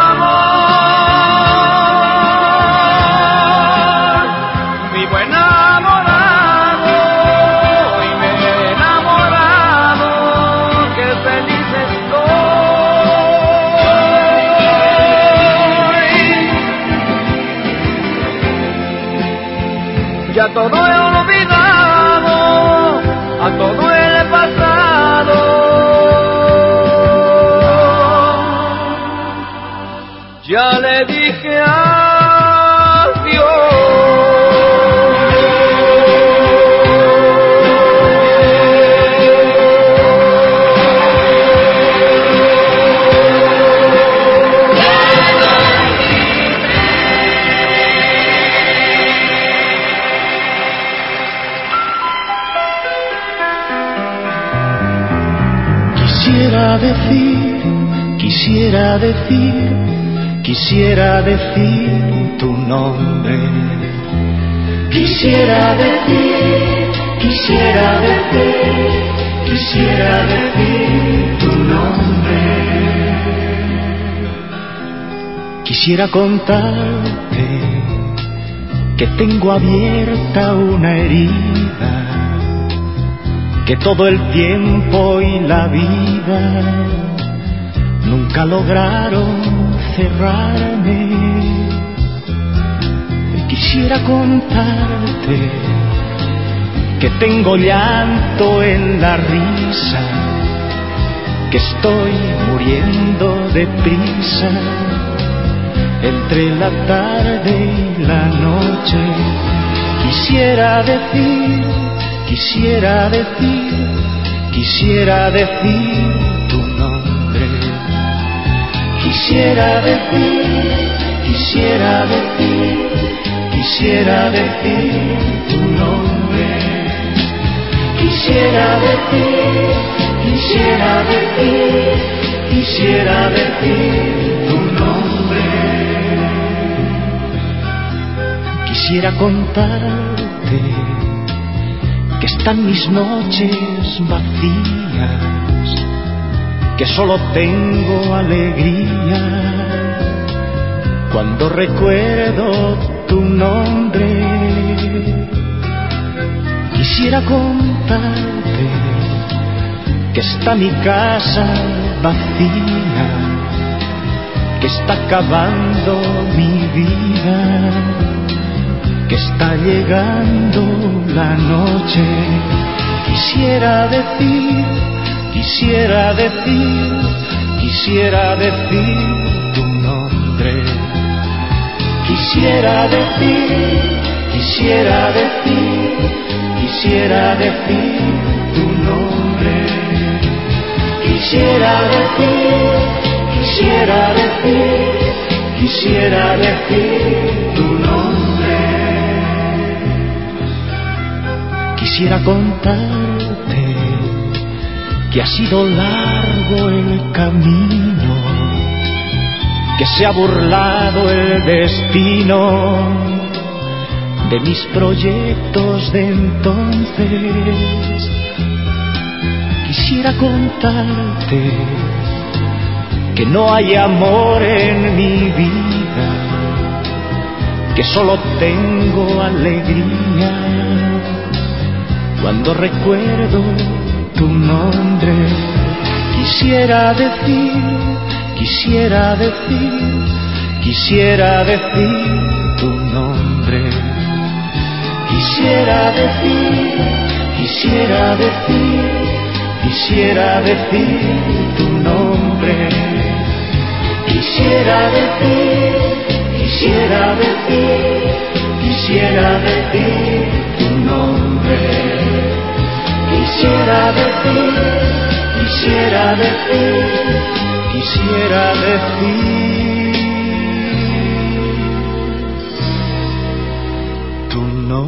Q: amor. Vivo enamorado y me he enamorado, qué feliz estoy. Ya todo he olvidado, a todo el pasado. Ya le dije
I: Quisiera decir, quisiera decir, quisiera decir tu nombre. Quisiera decir, quisiera decir, quisiera decir tu nombre. Quisiera contarte que tengo abierta una herida, que todo el tiempo y la vida nunca lograron cerrarme.
Q: Quisiera contarte que tengo llanto en la risa, que estoy muriendo de prisa entre la tarde y la noche. Quisiera decir, quisiera decir, quisiera decir tu nombre. Quisiera decir, quisiera decir, quisiera decir tu nombre. Quisiera decir, quisiera decir, quisiera decir tu nombre. Quisiera contarte que están mis noches vacías, que solo tengo alegría cuando recuerdo tu nombre. Quisiera contarte que está mi casa vacía, que está acabando mi vida, que está llegando la noche. Quisiera decir, quisiera decir, quisiera decir tu nombre. Quisiera decir, quisiera decir, quisiera decir tu nombre. Quisiera decir, quisiera decir, quisiera decir tu nombre. Quisiera contarte que ha sido largo el camino, que se ha burlado el destino de mis proyectos de entonces. Quisiera contarte que no hay amor en mi vida, que solo tengo alegría cuando recuerdo tu nombre. Quisiera decir, quisiera decir, quisiera decir tu nombre. Quisiera decir, quisiera decir, quisiera decir tu nombre. Quisiera decir, quisiera decir, quisiera decir tu nombre. Quisiera decir, quisiera decir, quisiera decir tu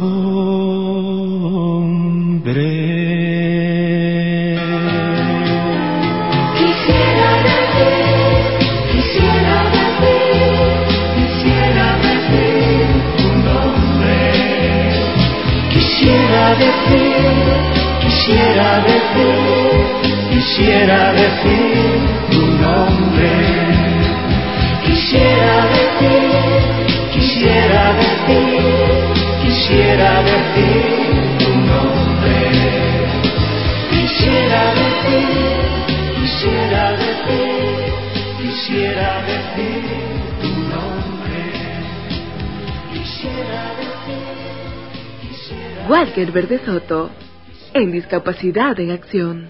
Q: nombre.
G: Quisiera decir, quisiera decir, quisiera decir tu nombre.
Q: Quisiera decir, quisiera decir, quisiera decir tu nombre. Quisiera decir, quisiera decir, quisiera decir tu nombre. Quisiera decir, quisiera decir, quisiera decir tu nombre. Quisiera decir, quisiera...
A: Walker Verde Soto, en Discapacidad en Acción.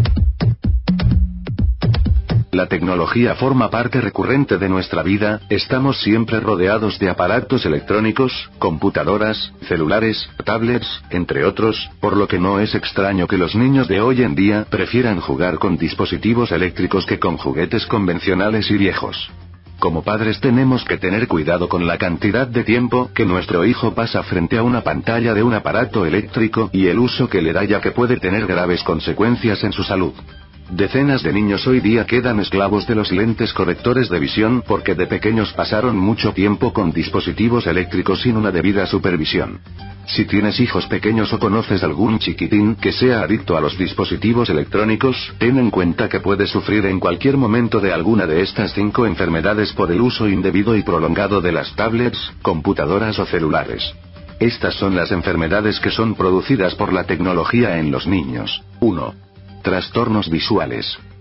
F: La tecnología forma parte recurrente de nuestra vida, estamos siempre rodeados de aparatos electrónicos, computadoras, celulares, tablets, entre otros, por lo que no es extraño que los niños de hoy en día prefieran jugar con dispositivos eléctricos que con juguetes convencionales y viejos. Como padres tenemos que tener cuidado con la cantidad de tiempo que nuestro hijo pasa frente a una pantalla de un aparato eléctrico y el uso que le da, ya que puede tener graves consecuencias en su salud. Decenas de niños hoy día quedan esclavos de los lentes correctores de visión porque de pequeños pasaron mucho tiempo con dispositivos eléctricos sin una debida supervisión. Si tienes hijos pequeños o conoces algún chiquitín que sea adicto a los dispositivos electrónicos, ten en cuenta que puede sufrir en cualquier momento de alguna de estas cinco enfermedades por el uso indebido y prolongado de las tablets, computadoras o celulares. Estas son las enfermedades que son producidas por la tecnología en los niños. uno. Trastornos visuales.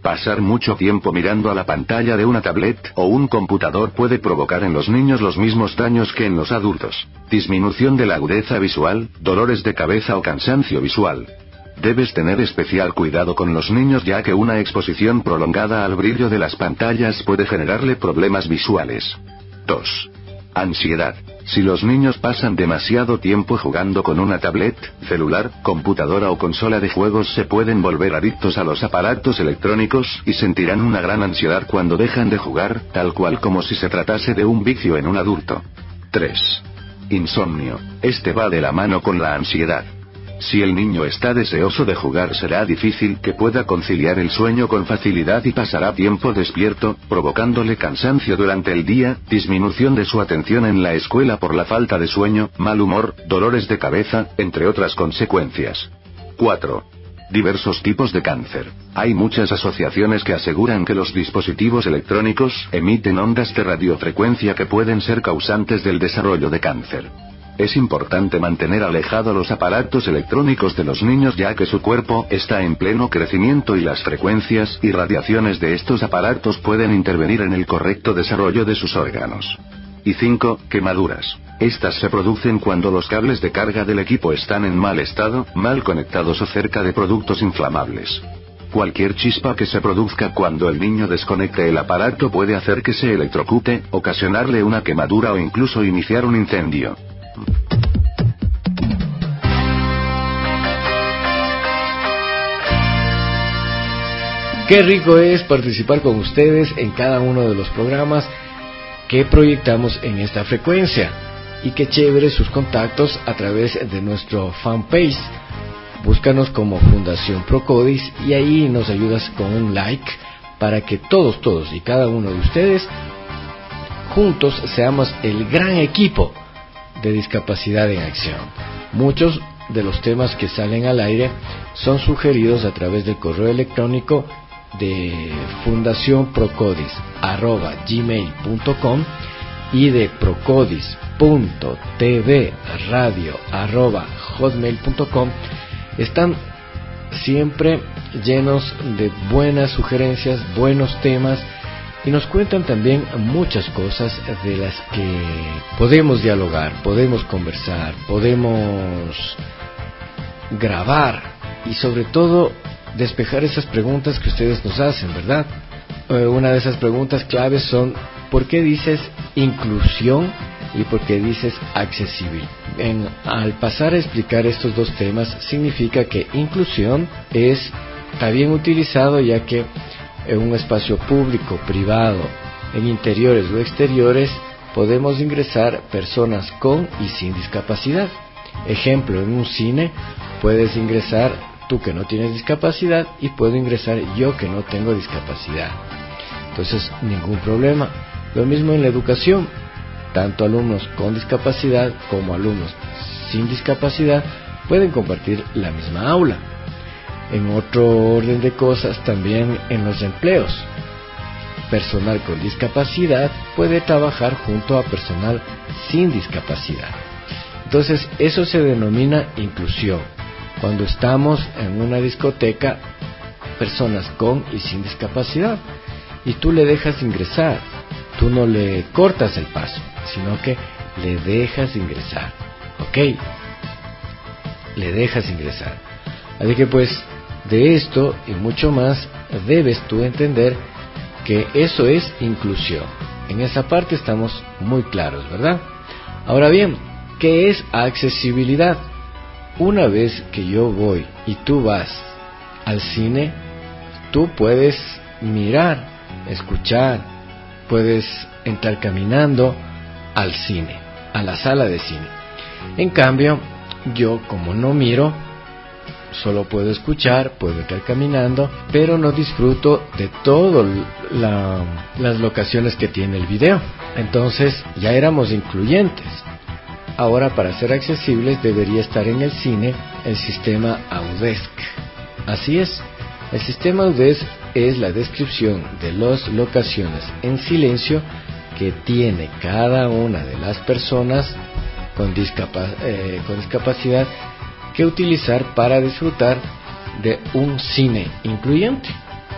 F: Pasar mucho tiempo mirando a la pantalla de una tablet o un computador puede provocar en los niños los mismos daños que en los adultos: disminución de la agudeza visual, dolores de cabeza o cansancio visual. Debes tener especial cuidado con los niños, ya que una exposición prolongada al brillo de las pantallas puede generarle problemas visuales. dos. Ansiedad. Si los niños pasan demasiado tiempo jugando con una tablet, celular, computadora o consola de juegos, se pueden volver adictos a los aparatos electrónicos y sentirán una gran ansiedad cuando dejan de jugar, tal cual como si se tratase de un vicio en un adulto. tres. Insomnio. Este va de la mano con la ansiedad. Si el niño está deseoso de jugar, será difícil que pueda conciliar el sueño con facilidad y pasará tiempo despierto, provocándole cansancio durante el día, disminución de su atención en la escuela por la falta de sueño, mal humor, dolores de cabeza, entre otras consecuencias. cuatro. Diversos tipos de cáncer. Hay muchas asociaciones que aseguran que los dispositivos electrónicos emiten ondas de radiofrecuencia que pueden ser causantes del desarrollo de cáncer. Es importante mantener alejados los aparatos electrónicos de los niños, ya que su cuerpo está en pleno crecimiento y las frecuencias y radiaciones de estos aparatos pueden intervenir en el correcto desarrollo de sus órganos. Y cinco. Quemaduras. Estas se producen cuando los cables de carga del equipo están en mal estado, mal conectados o cerca de productos inflamables. Cualquier chispa que se produzca cuando el niño desconecte el aparato puede hacer que se electrocute, ocasionarle una quemadura o incluso iniciar un incendio.
E: Qué rico es participar con ustedes en cada uno de los programas que proyectamos en esta frecuencia, y qué chévere sus contactos a través de nuestro fanpage. Búscanos como Fundación Procodis y ahí nos ayudas con un like para que todos, todos y cada uno de ustedes juntos seamos el gran equipo de Discapacidad en Acción. Muchos de los temas que salen al aire son sugeridos a través del correo electrónico de fundacionprocodis arroba gmail punto com y de procodis punto t v radio arroba hotmail punto com. Están siempre llenos de buenas sugerencias, buenos temas, y nos cuentan también muchas cosas de las que podemos dialogar, podemos conversar, podemos grabar y sobre todo despejar esas preguntas que ustedes nos hacen, ¿verdad? Eh, una de esas preguntas claves son: ¿por qué dices inclusión y por qué dices accesible? En, al pasar a explicar estos dos temas, significa que inclusión es, está bien utilizado, ya que en un espacio público, privado, en interiores o exteriores, podemos ingresar personas con y sin discapacidad. Ejemplo, en un cine puedes ingresar tú que no tienes discapacidad y puedo ingresar yo que no tengo discapacidad. Entonces, ningún problema. Lo mismo en la educación. Tanto alumnos con discapacidad como alumnos sin discapacidad pueden compartir la misma aula. En otro orden de cosas, también en los empleos. Personal con discapacidad puede trabajar junto a personal sin discapacidad. Entonces, eso se denomina inclusión. Cuando estamos en una discoteca, personas con y sin discapacidad, y tú le dejas ingresar, tú no le cortas el paso, sino que le dejas ingresar, ¿ok? Le dejas ingresar. Así que pues, de esto y mucho más, debes tú entender que eso es inclusión. En esa parte estamos muy claros, ¿verdad? Ahora bien, ¿qué es accesibilidad? Una vez que yo voy y tú vas al cine, tú puedes mirar, escuchar, puedes entrar caminando al cine, a la sala de cine. En cambio, yo como no miro, solo puedo escuchar, puedo entrar caminando, pero no disfruto de todas la, las locaciones que tiene el video. Entonces, ya éramos incluyentes. Ahora, para ser accesibles, debería estar en el cine el sistema Audesc. Así es, el sistema Audesc es la descripción de las locaciones en silencio que tiene cada una de las personas con, discapa- eh, con discapacidad que utilizar para disfrutar de un cine incluyente.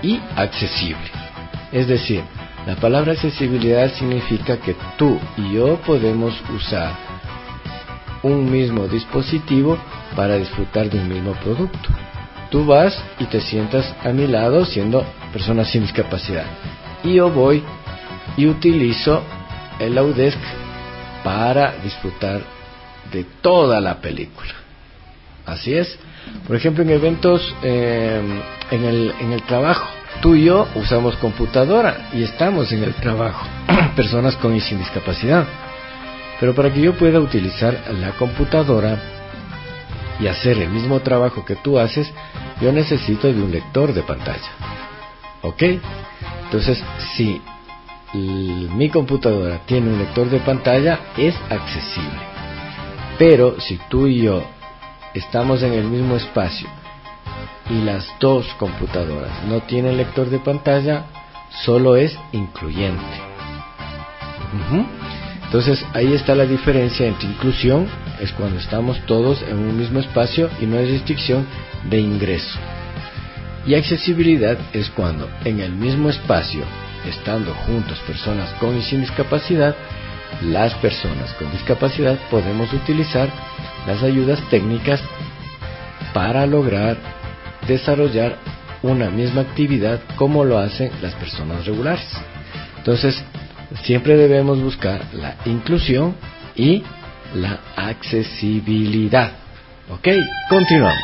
E: y accesible. Es decir, la palabra accesibilidad significa que tú y yo podemos usar un mismo dispositivo para disfrutar de un mismo producto. Tú vas y te sientas a mi lado siendo persona sin discapacidad, y yo voy y utilizo el Audesk para disfrutar de toda la película. Así es. Por ejemplo, en eventos, eh, en el en el trabajo, tú y yo usamos computadora y estamos en el trabajo, personas con y sin discapacidad. Pero para que yo pueda utilizar la computadora y hacer el mismo trabajo que tú haces, yo necesito de un lector de pantalla. ¿Ok? Entonces, si l- mi computadora tiene un lector de pantalla, es accesible. Pero si tú y yo estamos en el mismo espacio y las dos computadoras no tienen lector de pantalla, solo es incluyente. Uh-huh. Entonces ahí está la diferencia entre inclusión, es cuando estamos todos en un mismo espacio y no hay restricción de ingreso. Y accesibilidad es cuando en el mismo espacio, estando juntos personas con y sin discapacidad, las personas con discapacidad podemos utilizar las ayudas técnicas para lograr desarrollar una misma actividad como lo hacen las personas regulares. Entonces, siempre debemos buscar la inclusión y la accesibilidad. ¿Ok? Continuamos.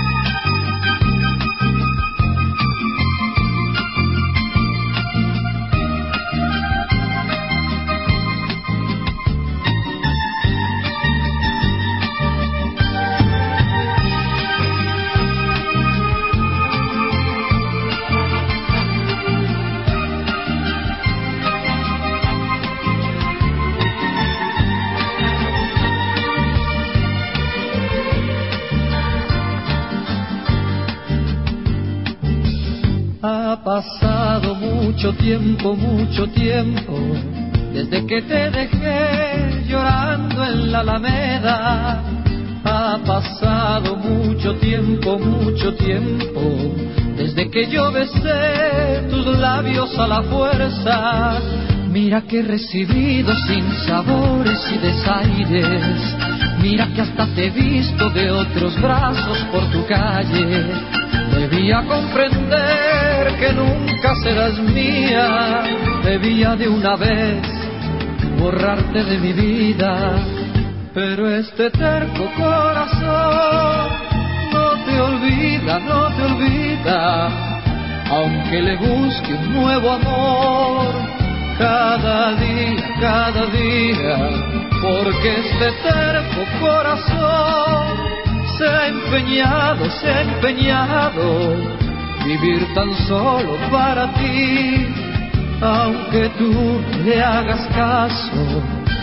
H: Ha pasado mucho tiempo, mucho tiempo, desde que te dejé llorando en la Alameda. Ha pasado mucho tiempo, mucho tiempo, desde que yo besé tus labios a la fuerza. Mira que he recibido sin sabores y desaires. Mira que hasta te he visto de otros brazos por tu calle. Debía comprender que nunca serás mía. Debía de una vez borrarte de mi vida. Pero este terco corazón no te olvida, no te olvida. Aunque le busque un nuevo amor cada día, cada día. Porque este terco corazón se ha empeñado, se ha empeñado vivir tan solo para ti, aunque tú le hagas caso.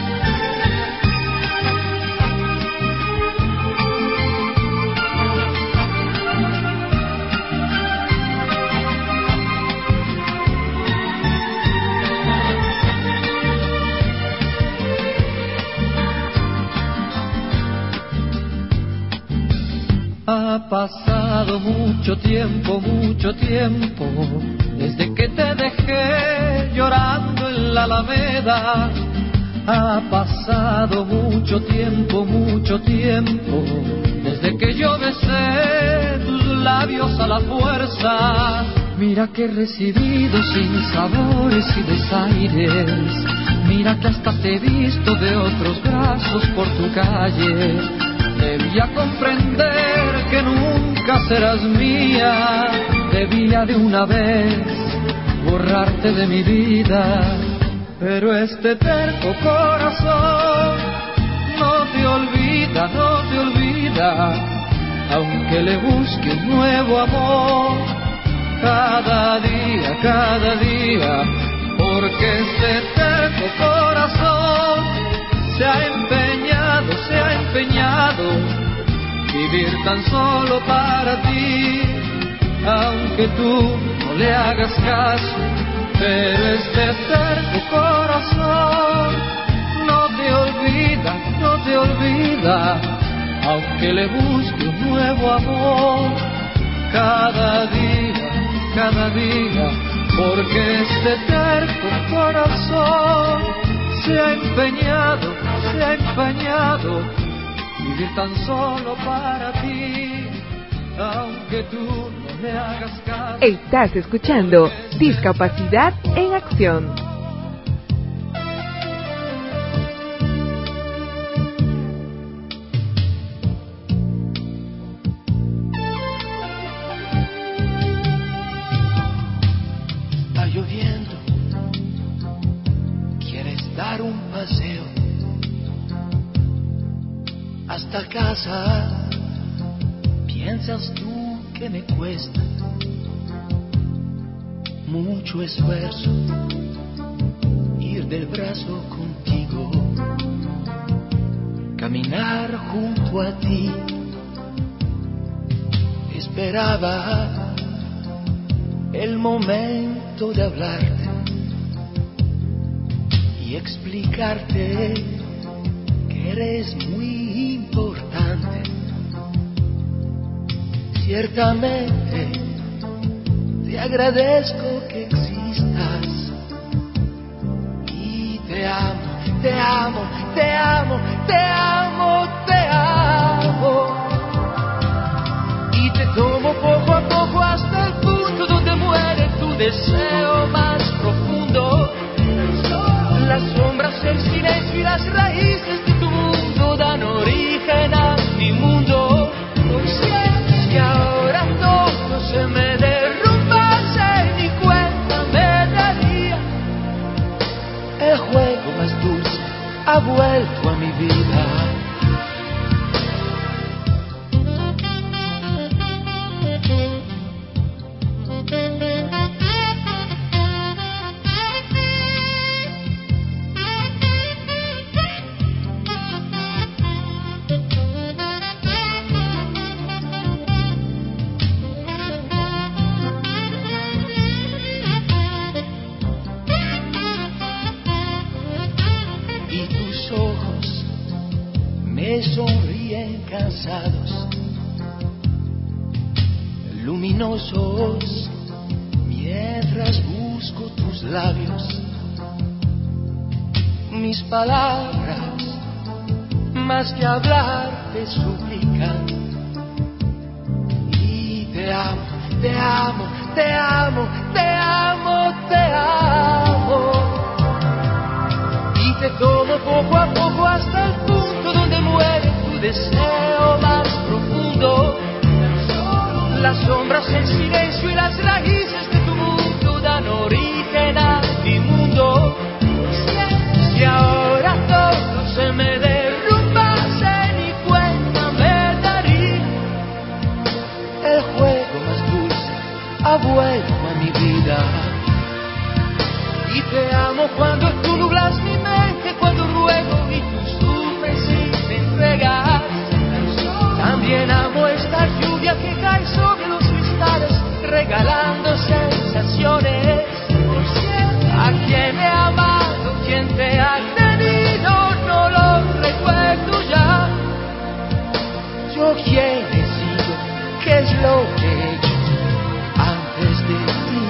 H: Ha pasado mucho tiempo, mucho tiempo, desde que te dejé llorando en la Alameda. Ha pasado mucho tiempo, mucho tiempo, desde que yo besé tus labios a la fuerza. Mira que he recibido sin sabores y desaires. Mira que hasta te he visto de otros brazos por tu calle. Debía comprender que nunca serás mía. Debía de una vez borrarte de mi vida. Pero este terco corazón no te olvida, no te olvida. Aunque le busque un nuevo amor cada día, cada día. Porque este terco corazón se ha empeñado, se ha empeñado vivir tan solo para ti, aunque tú no le hagas caso. Pero este terco corazón no te olvida, no te olvida, aunque le busque un nuevo amor cada día, cada día, porque este terco corazón se ha empeñado, se ha empeñado vivir tan solo para ti, aunque tú no me hagas caso.
A: Estás escuchando Discapacidad en Acción.
Q: Está lloviendo, quieres dar un paseo hasta casa, piensas tú que me cuesta mucho esfuerzo ir del brazo contigo, caminar junto a ti. Esperaba el momento de hablarte y explicarte que eres muy importante. Ciertamente te agradezco que existas y te amo, te amo, te amo, te amo, te amo. Y te tomo poco a poco hasta el punto donde muere tu deseo más profundo. Las sombras, el silencio y las raíces de tu mundo dan origen a mi mundo. Si ahora todo se me derrumbase, ni cuenta me daría. El juego más dulce ha vuelto a mi vida. Me sonríen cansados, luminosos, mientras busco tus labios. Mis palabras, más que hablar, te suplican. Y te amo, te amo, te amo, te amo, te amo. Y te tomo poco a poco hasta el punto donde muere tu deseo más profundo. Las sombras, el silencio y las raíces de tu mundo dan origen a mi mundo. Si ahora todo se me derrumbase, ni cuenta me daría. El juego más dulce ha vuelto a mi vida. Y te amo cuando tú nublas mi mente, cuando ruego y tú sufres y te entregas. También amo esta lluvia que cae sobre los cristales, regalando sensaciones. A quien he amado, quien te ha tenido, no lo recuerdo ya. Yo quién he sido, qué es lo que he hecho antes de ti.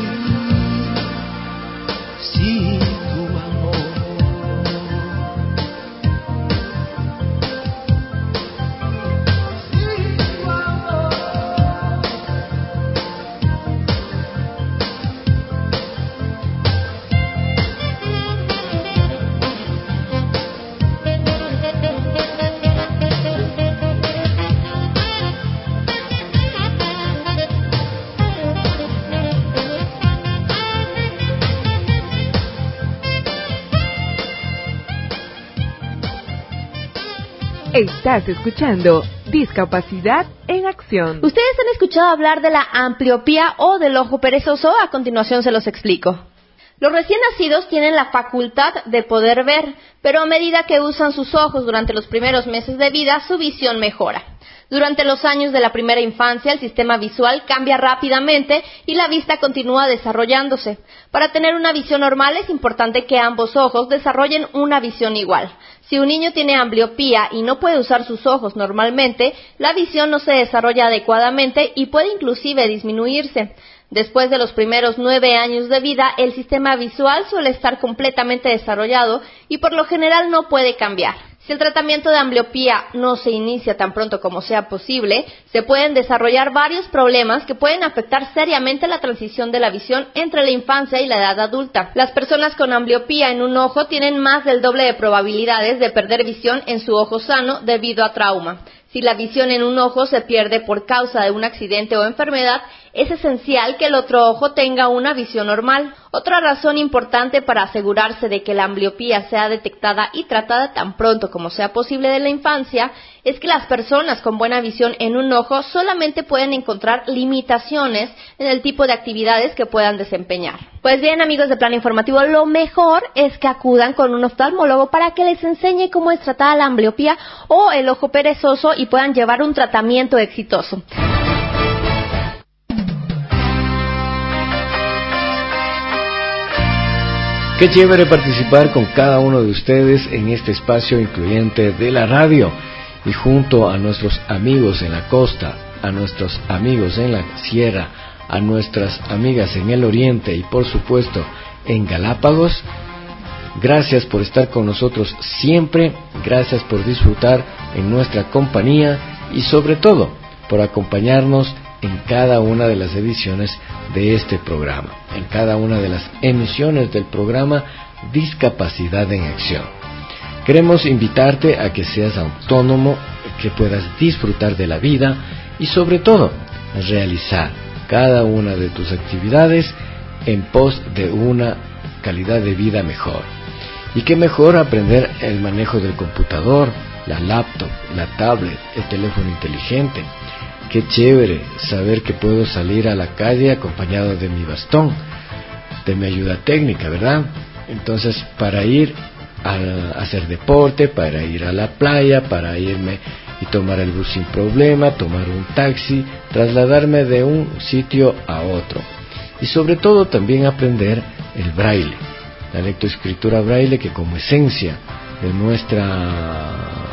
Q: Sí, tu amor. Sí, tu amor.
A: Estás escuchando Discapacidad en Acción.
J: ¿Ustedes han escuchado hablar de la ambliopía o del ojo perezoso? A continuación se los explico. Los recién nacidos tienen la facultad de poder ver, pero a medida que usan sus ojos durante los primeros meses de vida, su visión mejora. Durante los años de la primera infancia, el sistema visual cambia rápidamente y la vista continúa desarrollándose. Para tener una visión normal es importante que ambos ojos desarrollen una visión igual. Si un niño tiene ambliopía y no puede usar sus ojos normalmente, la visión no se desarrolla adecuadamente y puede inclusive disminuirse. Después de los primeros nueve años de vida, el sistema visual suele estar completamente desarrollado y por lo general no puede cambiar. Si el tratamiento de ambliopía no se inicia tan pronto como sea posible, se pueden desarrollar varios problemas que pueden afectar seriamente la transición de la visión entre la infancia y la edad adulta. Las personas con ambliopía en un ojo tienen más del doble de probabilidades de perder visión en su ojo sano debido a trauma. Si la visión en un ojo se pierde por causa de un accidente o enfermedad, es esencial que el otro ojo tenga una visión normal. Otra razón importante para asegurarse de que la ambliopía sea detectada y tratada tan pronto como sea posible de la infancia es que las personas con buena visión en un ojo solamente pueden encontrar limitaciones en el tipo de actividades que puedan desempeñar. Pues bien, amigos de Plan Informativo, lo mejor es que acudan con un oftalmólogo para que les enseñe cómo es tratada la ambliopía o el ojo perezoso y puedan llevar un tratamiento exitoso.
E: Qué chévere participar con cada uno de ustedes en este espacio incluyente de la radio y junto a nuestros amigos en la costa, a nuestros amigos en la sierra, a nuestras amigas en el oriente y por supuesto en Galápagos. Gracias por estar con nosotros siempre, gracias por disfrutar en nuestra compañía y sobre todo por acompañarnos en cada una de las ediciones de este programa, en cada una de las emisiones del programa Discapacidad en Acción. Queremos invitarte a que seas autónomo, que puedas disfrutar de la vida y sobre todo realizar cada una de tus actividades en pos de una calidad de vida mejor. Y qué mejor aprender el manejo del computador, la laptop, la tablet, el teléfono inteligente. Qué chévere saber que puedo salir a la calle acompañado de mi bastón, de mi ayuda técnica, ¿verdad? Entonces, para ir a hacer deporte, para ir a la playa, para irme y tomar el bus sin problema, tomar un taxi, trasladarme de un sitio a otro. Y sobre todo también aprender el braille, la lectoescritura braille, que como esencia de nuestra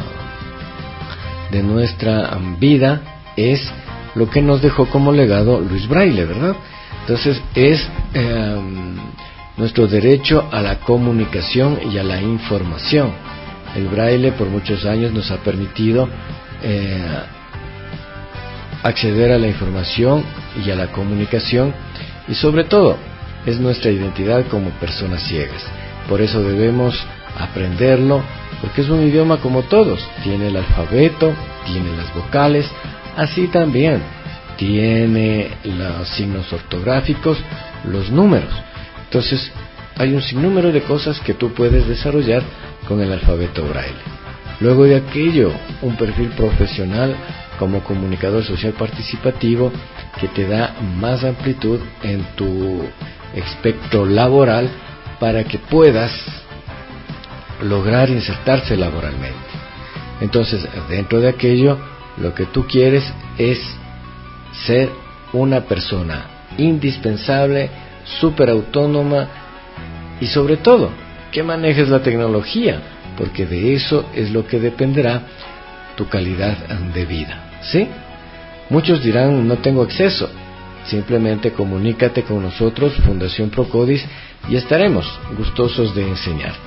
E: de nuestra vida es lo que nos dejó como legado Luis Braille, ¿verdad? Entonces es eh, nuestro derecho a la comunicación y a la información. El braille por muchos años nos ha permitido eh, acceder a la información y a la comunicación y sobre todo es nuestra identidad como personas ciegas. Por eso debemos aprenderlo, porque es un idioma como todos, tiene el alfabeto, tiene las vocales, así también tiene los signos ortográficos, los números. Entonces hay un sinnúmero de cosas que tú puedes desarrollar con el alfabeto braille. Luego de aquello, un perfil profesional como comunicador social participativo que te da más amplitud en tu espectro laboral para que puedas lograr insertarse laboralmente. Entonces, dentro de aquello, lo que tú quieres es ser una persona indispensable, súper autónoma y sobre todo que manejes la tecnología, porque de eso es lo que dependerá tu calidad de vida, ¿sí? Muchos dirán, no tengo acceso. Simplemente comunícate con nosotros, Fundación Procodis, y estaremos gustosos de enseñarte.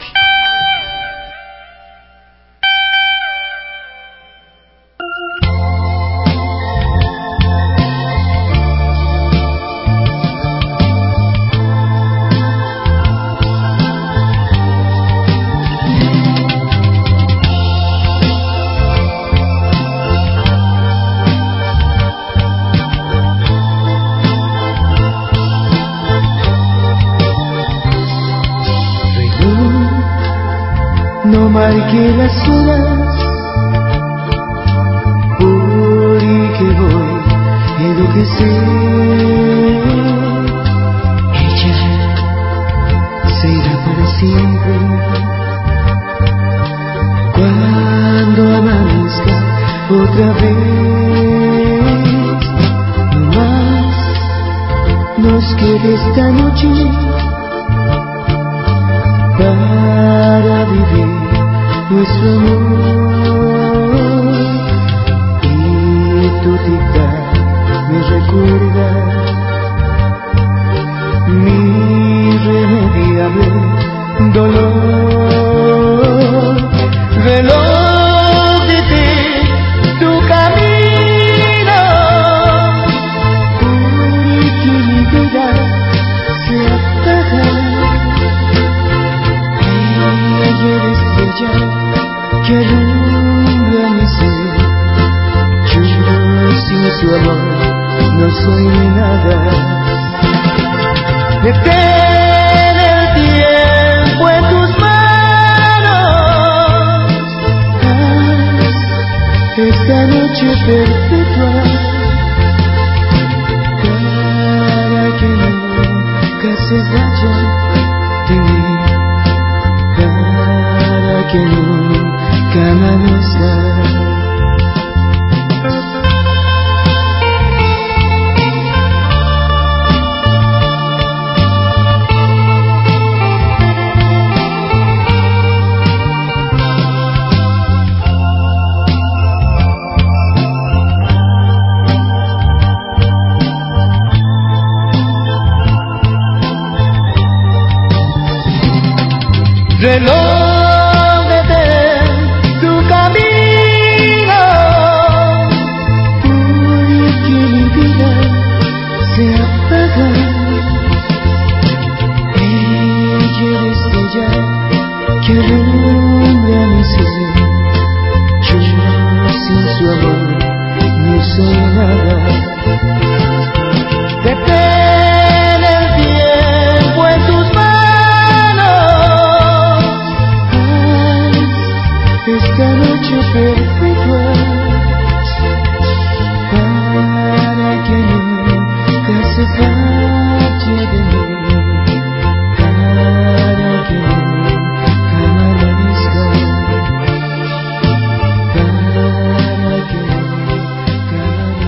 D: Marqué las horas porque voy a enloquecer. Ella será para siempre cuando amanezca otra vez. No más nos queda esta noche para vivir nuestro amor, y tu tic-tac me recuerda su amor no soy nada. Detén el tiempo en tus manos, haz esta noche perpetua para que nunca se vaya de mí, para que nunca amanezca. Reloj, detén tu camino, porque mi vida se apaga. Ella desde ya que alumbra mi ser, yo sin su amor no soy nada. Detén el tiempo en tus manos, esta noche perpetua para que nunca se vaya de mí, para que nunca amanezca, para que nunca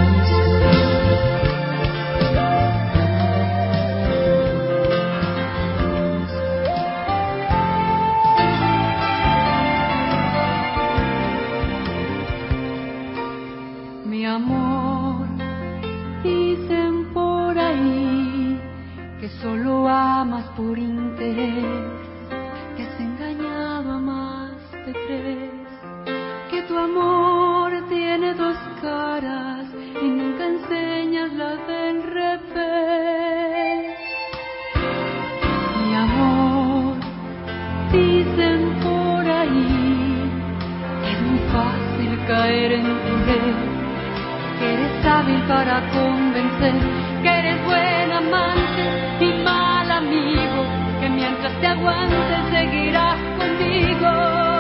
R: Mi amor, dicen por ahí que solo amas por interés, que has engañado a más de tres, que tu amor tiene dos caras y nunca enseñas la del revés. Mi amor, dicen por ahí que es muy fácil caer en tu red, que eres hábil para convencer, que eres buen amante y mal amigo, que mientras te aguantes seguirás conmigo.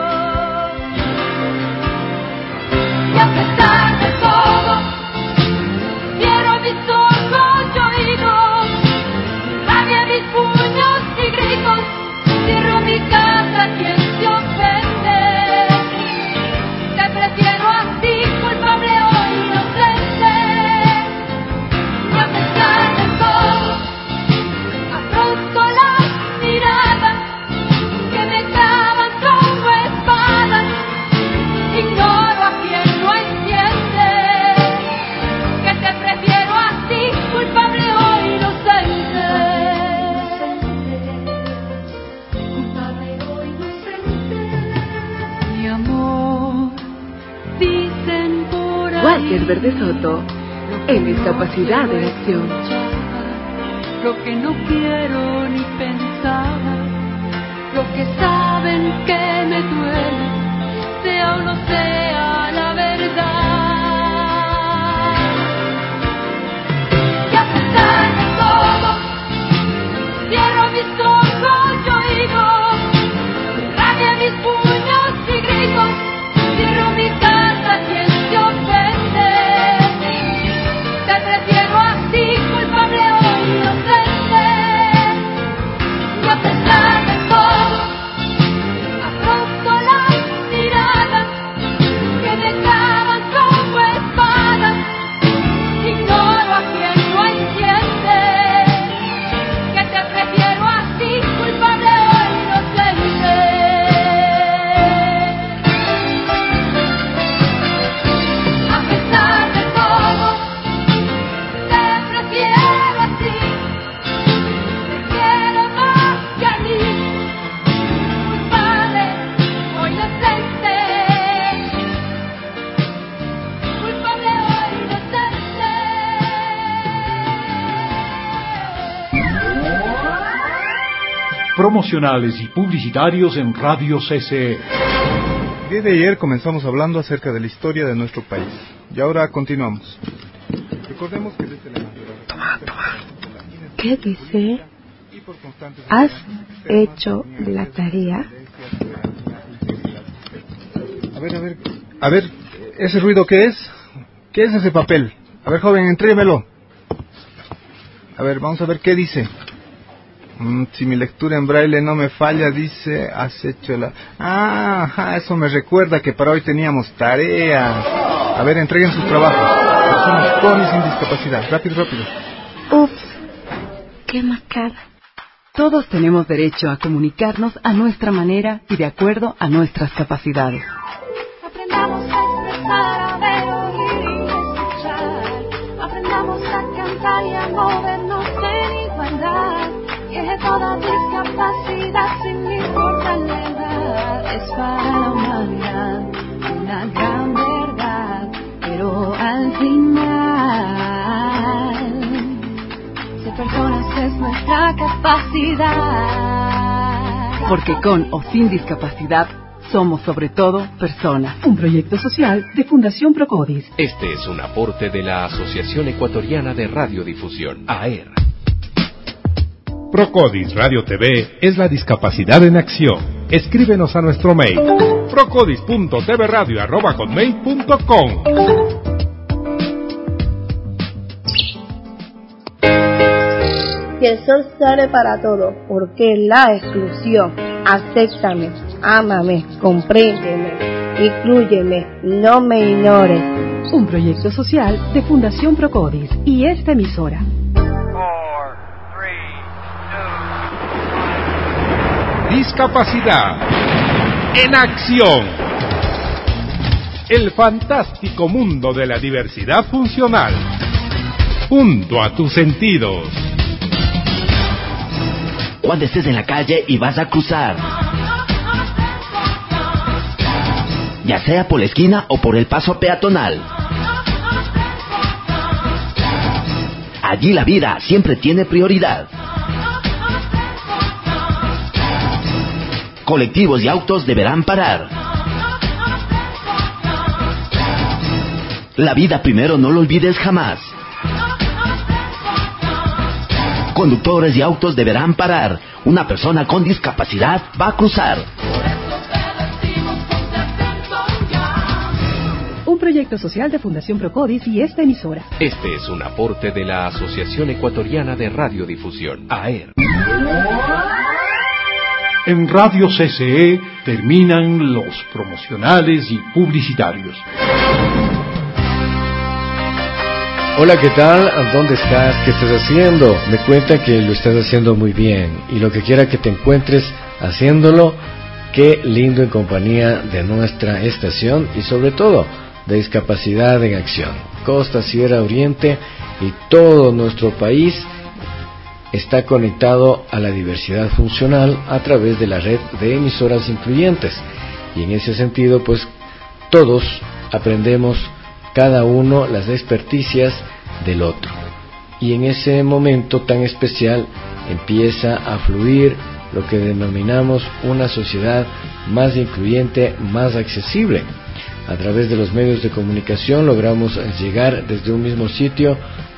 R: Y a pesar de todo, cierro mis ojos y oídos, rabia mis puños y gritos, cierro mi casa, quien se ofende. Te prefiero así, culpable o inocente. Y a pesar de todo, afronto las miradas que me clavan como espadas. Ignoro a quien no entiende que te prefiero así, culpable o inocente. Culpable o inocente. Mi amor, dicen por ahí
A: Walker Verde Soto, en Discapacidad en Acción.
R: lo que no quiero ni pensar, lo que saben que me duele, sea o no sea la verdad. Y a pesar de todo, cierro mis ojos y oídos, rabia mis puños y gritos, cierro mi casa, quien se ofende. Te prefiero así, culpable o inocente. Y a pesar de todo, afronto las miradas que me clavan como espadas. Ignoro a quien no entiende que te prefiero así, culpable o inocente. A pesar de todo, te prefiero así, te quiero más que a mí, culpable o inocente, culpable o inocente.
B: Promocionales y publicitarios en Radio C C E.
U: El día de ayer comenzamos hablando acerca de la historia de nuestro país y ahora continuamos. Recordemos que desde la
M: Toma, toma. ¿Qué dice? ¿Has hecho la tarea?
U: A ver, a ver, a ver, ¿ese ruido qué es? ¿Qué es ese papel? A ver, joven, entréguemelo. A ver, vamos a ver qué dice. Mm, si mi lectura en braille no me falla, dice, has hecho la... Ah, ajá, eso me recuerda que para hoy teníamos tareas. A ver, entreguen sus trabajos. Personas con y sin discapacidad. Rápido, rápido.
M: Ups, qué macada.
C: Todos tenemos derecho a comunicarnos a nuestra manera y de acuerdo a nuestras capacidades.
G: Aprendamos a expresar, a ver, oír y escuchar. Aprendamos a cantar y a movernos en igualdad. Que toda discapacidad, sin importar la edad, es para la humanidad una gran verdad. Pero al final, ser personas es nuestra capacidad.
C: Porque con o sin discapacidad, somos sobre todo personas. Un proyecto social de Fundación Procodis.
O: Este es un aporte de la Asociación Ecuatoriana de Radiodifusión, A E R.
V: Procodis Radio T V es la discapacidad en acción. Escríbenos a nuestro mail procodis punto t v radio arroba hotmail punto com.
M: Si el sol sale para todos, ¿por qué la exclusión? Acéptame, ámame, compréndeme, inclúyeme, no me ignores.
C: Un proyecto social de Fundación Procodis y esta emisora.
V: Discapacidad en acción. El fantástico mundo de la diversidad funcional. Junto a tus sentidos.
N: Cuando estés en la calle y vas a cruzar, ya sea por la esquina o por el paso peatonal, allí la vida siempre tiene prioridad. Colectivos y autos deberán parar. La vida primero, no lo olvides jamás. Conductores y autos deberán parar. Una persona con discapacidad va a cruzar.
C: Un proyecto social de Fundación Procodis y esta emisora.
O: Este es un aporte de la Asociación Ecuatoriana de Radiodifusión, A E R.
B: En Radio C C E terminan los promocionales y publicitarios.
E: Hola, ¿qué tal? ¿Dónde estás? ¿Qué estás haciendo? Me cuentan que lo estás haciendo muy bien y lo que quiera que te encuentres haciéndolo, qué lindo en compañía de nuestra estación y sobre todo de Discapacidad en Acción. Costa, Sierra, Oriente y todo nuestro país está conectado a la diversidad funcional a través de la red de emisoras incluyentes y en ese sentido pues todos aprendemos cada uno las experticias del otro y en ese momento tan especial empieza a fluir lo que denominamos una sociedad más incluyente, más accesible. A través de los medios de comunicación logramos llegar desde un mismo sitio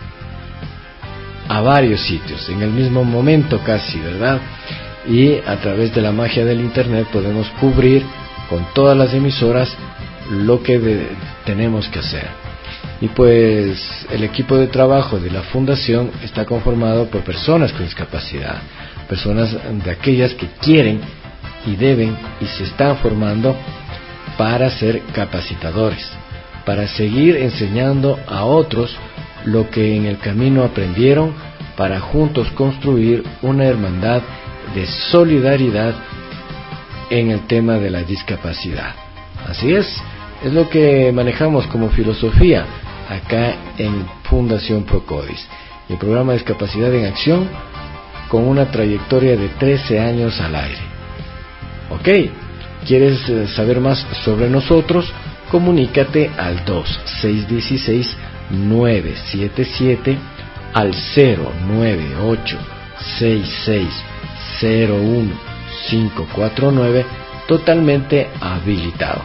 E: a varios sitios, en el mismo momento casi, ¿verdad? Y a través de la magia del internet podemos cubrir con todas las emisoras lo que de, tenemos que hacer. Y pues el equipo de trabajo de la fundación está conformado por personas con discapacidad, personas de aquellas que quieren y deben y se están formando para ser capacitadores, para seguir enseñando a otros lo que en el camino aprendieron para juntos construir una hermandad de solidaridad en el tema de la discapacidad. Así es, es lo que manejamos como filosofía acá en Fundación Procodis, el programa de Discapacidad en Acción con una trayectoria de trece años al aire. Ok, ¿quieres saber más sobre nosotros? Comunícate al dos seis uno seis nueve siete siete al cero nueve ocho seis seis cero uno cinco cuatro nueve, totalmente habilitado.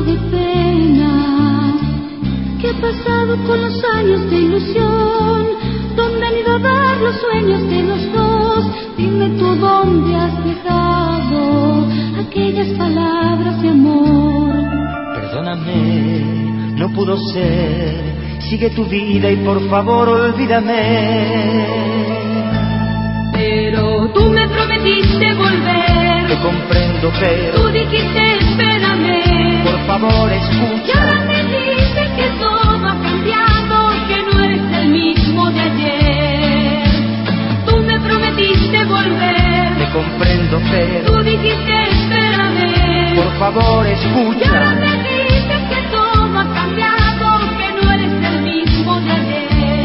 G: lleno de pena. ¿Qué ha pasado con los años de ilusión? ¿Dónde han ido a dar los sueños de los dos? Dime tú dónde has dejado aquellas palabras de amor.
Q: Perdóname, no pudo ser. Sigue tu vida y por favor olvídame.
G: Pero tú me prometiste volver.
Q: Te comprendo, pero
G: tú dijiste espérame.
Q: Por favor escucha.
G: Y ahora me dices que todo ha cambiado, que no eres el mismo de ayer. Tú me prometiste volver.
Q: Te comprendo, pero
G: tú dijiste espérame.
Q: Por favor escucha.
G: Y ahora me dices que todo ha cambiado, que no eres el mismo de ayer.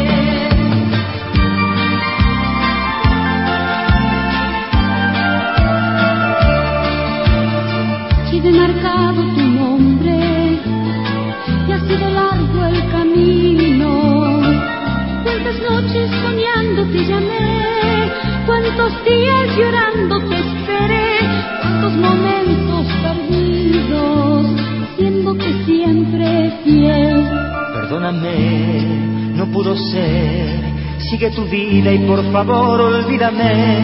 G: He marcado tu nombre y ha sido largo el camino. Cuántas noches soñando te llamé, cuántos días llorando te esperé, cuántos momentos perdidos, siendo que siempre fiel.
Q: Perdóname, no pudo ser. Sigue tu vida y por favor olvídame.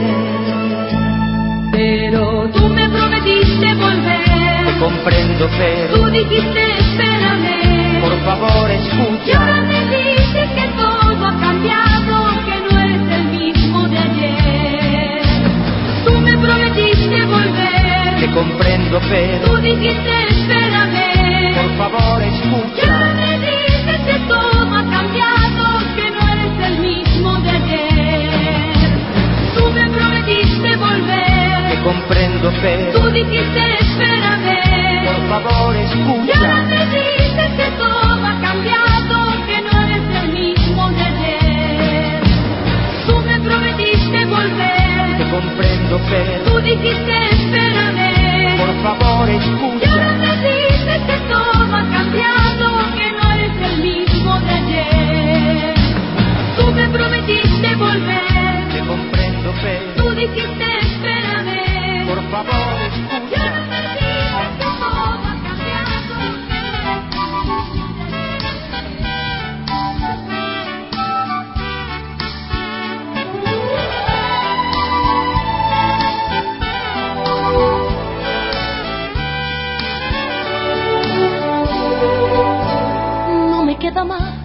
G: Pero tú me prometiste volver.
Q: Te comprendo, pero
G: tú dijiste espérame.
Q: Por favor escucha.
G: Y ahora me dices que todo ha cambiado, que no eres el mismo de ayer. Tú me prometiste volver.
Q: Te comprendo, pero
G: tú dijiste espérame.
Q: Por favor escucha.
G: Y ahora me dices que todo ha cambiado, que no eres el mismo de ayer. Tú me prometiste volver.
Q: Te comprendo, pero
G: tú dijiste espérame.
Q: Por favor escucha.
G: Y ahora me dices que todo ha cambiado, que no eres el mismo de ayer. Tú me prometiste volver.
Q: Te comprendo, pero
G: tú dijiste espérame.
Q: Por favor escucha.
G: Y ahora me dices que todo ha cambiado, que no eres el mismo de ayer. Tú me prometiste volver.
Q: Te comprendo, pero
G: tú dijiste espérame.
Q: Por favor escucha.
G: Y ahora me dices que todo ha cambiado. No me queda más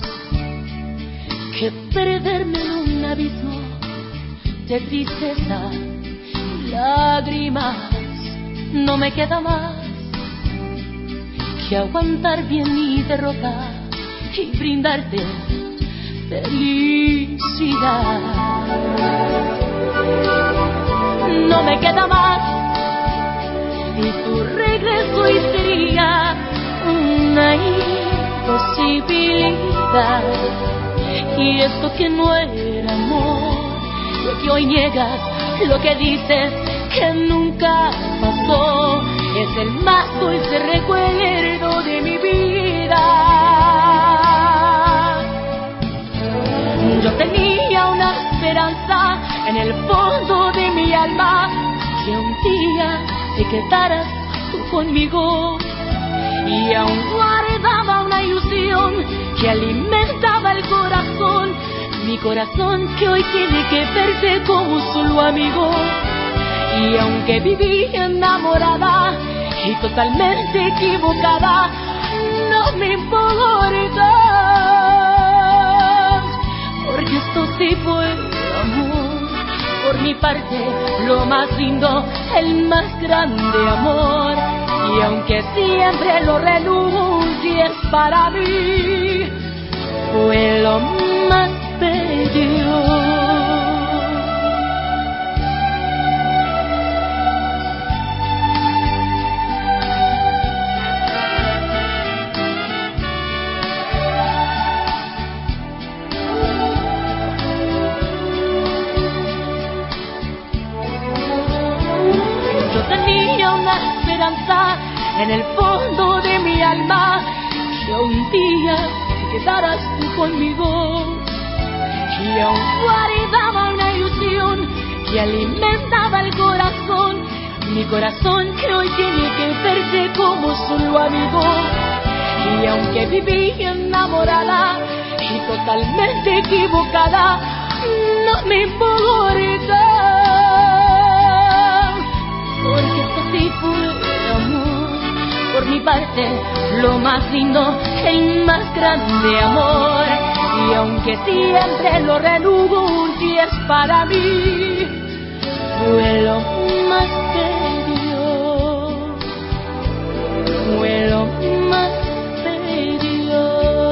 G: que perderme en un abismo de tristeza y lágrimas. No me queda más que aguantar bien mi derrota y brindarte felicidad. No me queda más y tu regreso y sería una imposibilidad. Y esto que no era amor, lo que hoy niegas, lo que dices que nunca pasó, es el más dulce recuerdo de mi vida. Yo tenía una esperanza en el fondo de mi alma, que un día te quedaras tú conmigo, y aún guardaba una ilusión que alimentaba el corazón, mi corazón que hoy tiene que verse como solo amigo. Y aunque viví enamorada y totalmente equivocada, no me importa, porque esto sí fue amor. Por mi parte, lo más lindo, el más grande amor. Y aunque siempre lo renuncies para mí, fue lo más bello. En el fondo de mi alma, que un día te quedaras tú conmigo, y aún guardaba una ilusión que alimentaba el corazón, mi corazón que hoy tiene que verse como solo
R: solo amigo. Y aunque viví enamorada y totalmente equivocada, no me importa, porque esto sí fue amor. Por mi parte, lo más lindo y más grande amor. Y aunque siempre lo renugo, si es para mí, fue lo más bello, fue lo más bello.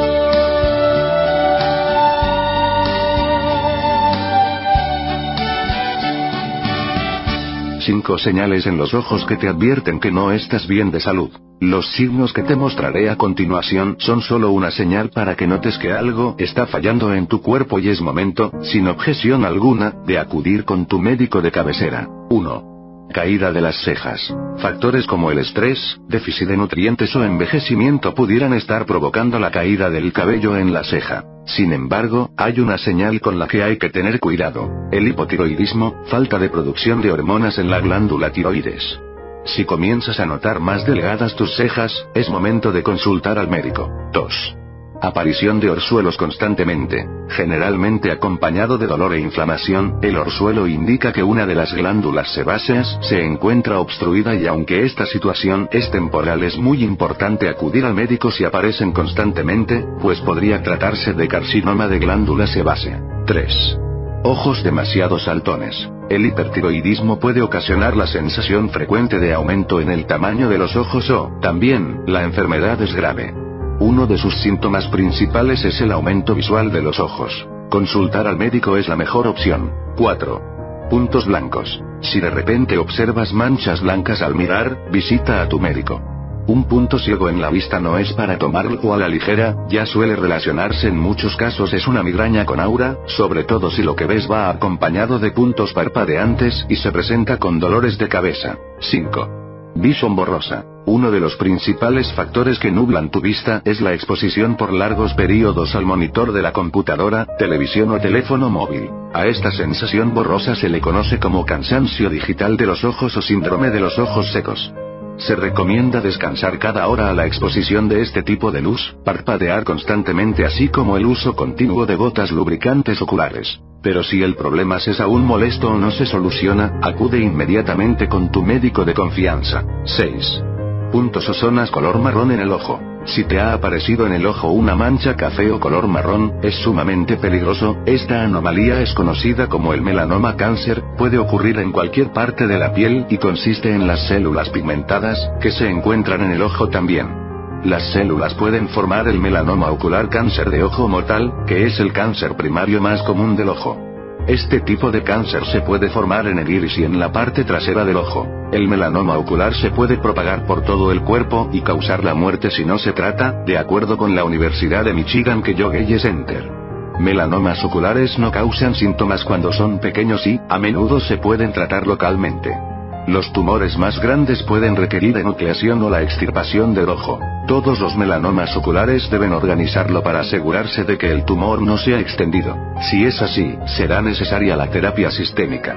F: Cinco señales en los ojos que te advierten que no estás bien de salud. Los signos que te mostraré a continuación son solo una señal para que notes que algo está fallando en tu cuerpo y es momento, sin objeción alguna, de acudir con tu médico de cabecera. uno. Caída de las cejas. Factores como el estrés, déficit de nutrientes o envejecimiento pudieran estar provocando la caída del cabello en la ceja. Sin embargo, hay una señal con la que hay que tener cuidado: el hipotiroidismo, falta de producción de hormonas en la glándula tiroides. Si comienzas a notar más delgadas tus cejas, es momento de consultar al médico. dos. Aparición de orzuelos constantemente, generalmente acompañado de dolor e inflamación. El orzuelo indica que una de las glándulas sebáceas se encuentra obstruida y aunque esta situación es temporal, es muy importante acudir al médico si aparecen constantemente, pues podría tratarse de carcinoma de glándula sebácea. tres. Ojos demasiado saltones. El hipertiroidismo puede ocasionar la sensación frecuente de aumento en el tamaño de los ojos o, también, la enfermedad es grave. Uno de sus síntomas principales es el aumento visual de los ojos. Consultar al médico es la mejor opción. cuatro. Puntos blancos. Si de repente observas manchas blancas al mirar, visita a tu médico. Un punto ciego en la vista no es para tomarlo a la ligera, ya suele relacionarse en muchos casos es una migraña con aura, sobre todo si lo que ves va acompañado de puntos parpadeantes y se presenta con dolores de cabeza. cinco. Visión borrosa. Uno de los principales factores que nublan tu vista es la exposición por largos periodos al monitor de la computadora, televisión o teléfono móvil. A esta sensación borrosa se le conoce como cansancio digital de los ojos o síndrome de los ojos secos. Se recomienda descansar cada hora a la exposición de este tipo de luz, parpadear constantemente así como el uso continuo de gotas lubricantes oculares. Pero si el problema es aún molesto o no se soluciona, acude inmediatamente con tu médico de confianza. seis. Puntos o zonas color marrón en el ojo. Si te ha aparecido en el ojo una mancha café o color marrón, es sumamente peligroso. Esta anomalía es conocida como el melanoma cáncer, puede ocurrir en cualquier parte de la piel y consiste en las células pigmentadas, que se encuentran en el ojo también. Las células pueden formar el melanoma ocular cáncer de ojo mortal, que es el cáncer primario más común del ojo. Este tipo de cáncer se puede formar en el iris y en la parte trasera del ojo. El melanoma ocular se puede propagar por todo el cuerpo y causar la muerte si no se trata, de acuerdo con la Universidad de Michigan Keyoge Center. Melanomas oculares no causan síntomas cuando son pequeños y, a menudo se pueden tratar localmente. Los tumores más grandes pueden requerir enucleación o la extirpación del ojo. Todos los melanomas oculares deben organizarlo para asegurarse de que el tumor no sea extendido. Si es así, será necesaria la terapia sistémica.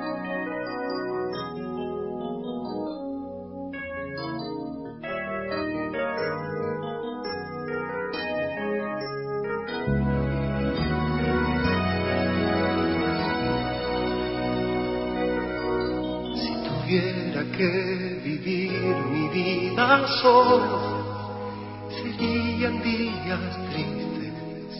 Q: Tuviera que vivir mi vida solo, serían días tristes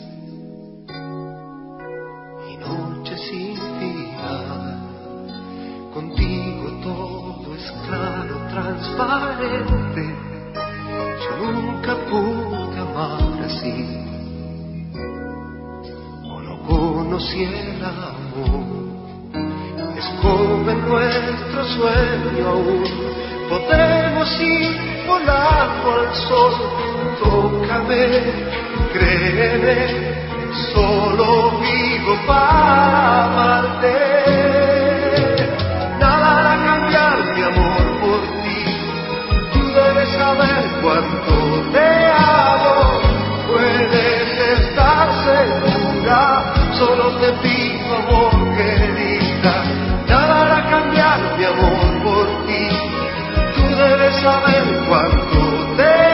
Q: y noches sin final. Contigo todo es claro, transparente. Yo nunca pude amar así, o no conocí el amor. Es como en nuestro sueño aún podemos ir volando al sol. Tócame, créeme, solo vivo para amarte. Nada hará cambiar mi amor por ti. Tú debes saber cuánto te amo. Puedes estar segura, solo te pido amor, querida. Nada hará cambiar mi amor por ti. Tú debes saber cuánto te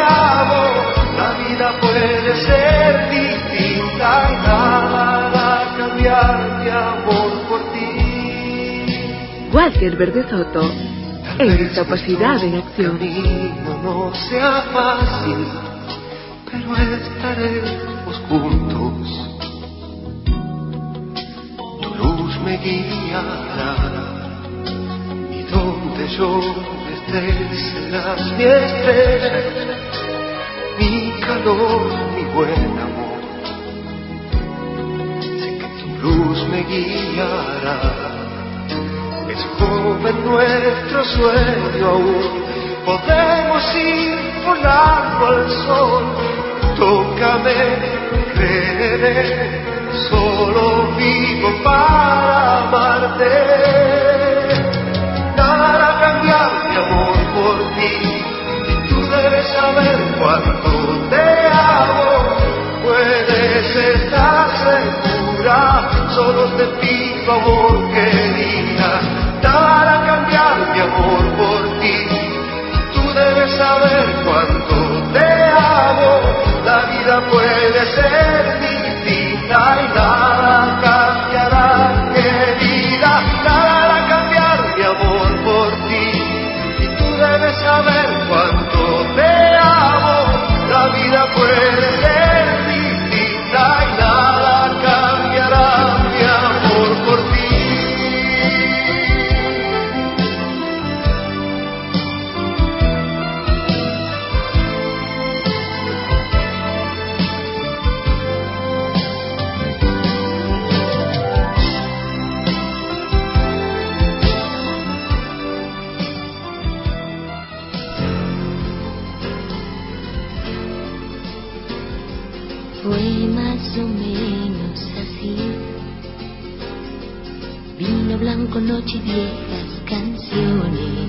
Q: puede ser distinta y nada hará cambiar mi amor por ti.
A: Walter Verde Soto, en Discapacidad en Acción.
Q: No sea fácil, pero estaremos juntos. Tu luz me guiará y donde yo esté serás mi estrella, mi calor, mi buen amor. Sé que tu luz me guiará. Es joven nuestro sueño aún, podemos ir volando al sol. Tócame, creeré, solo vivo para amarte. Nada hará cambiar mi amor por ti, y tú debes saber cuánto te amo. Puedes estar segura, solo te pido amor querida. Nada hará cambiar mi amor por ti, tú debes saber cuánto te amo. La vida puede ser distinta y nada cambiará, querida. Nada hará cambiar mi amor por ti, y tú debes saber cuánto te amo. La vida puede ser distinta y nada cambiará mi amor por ti.
P: Fue más o menos así. Vino blanco, noche y viejas canciones,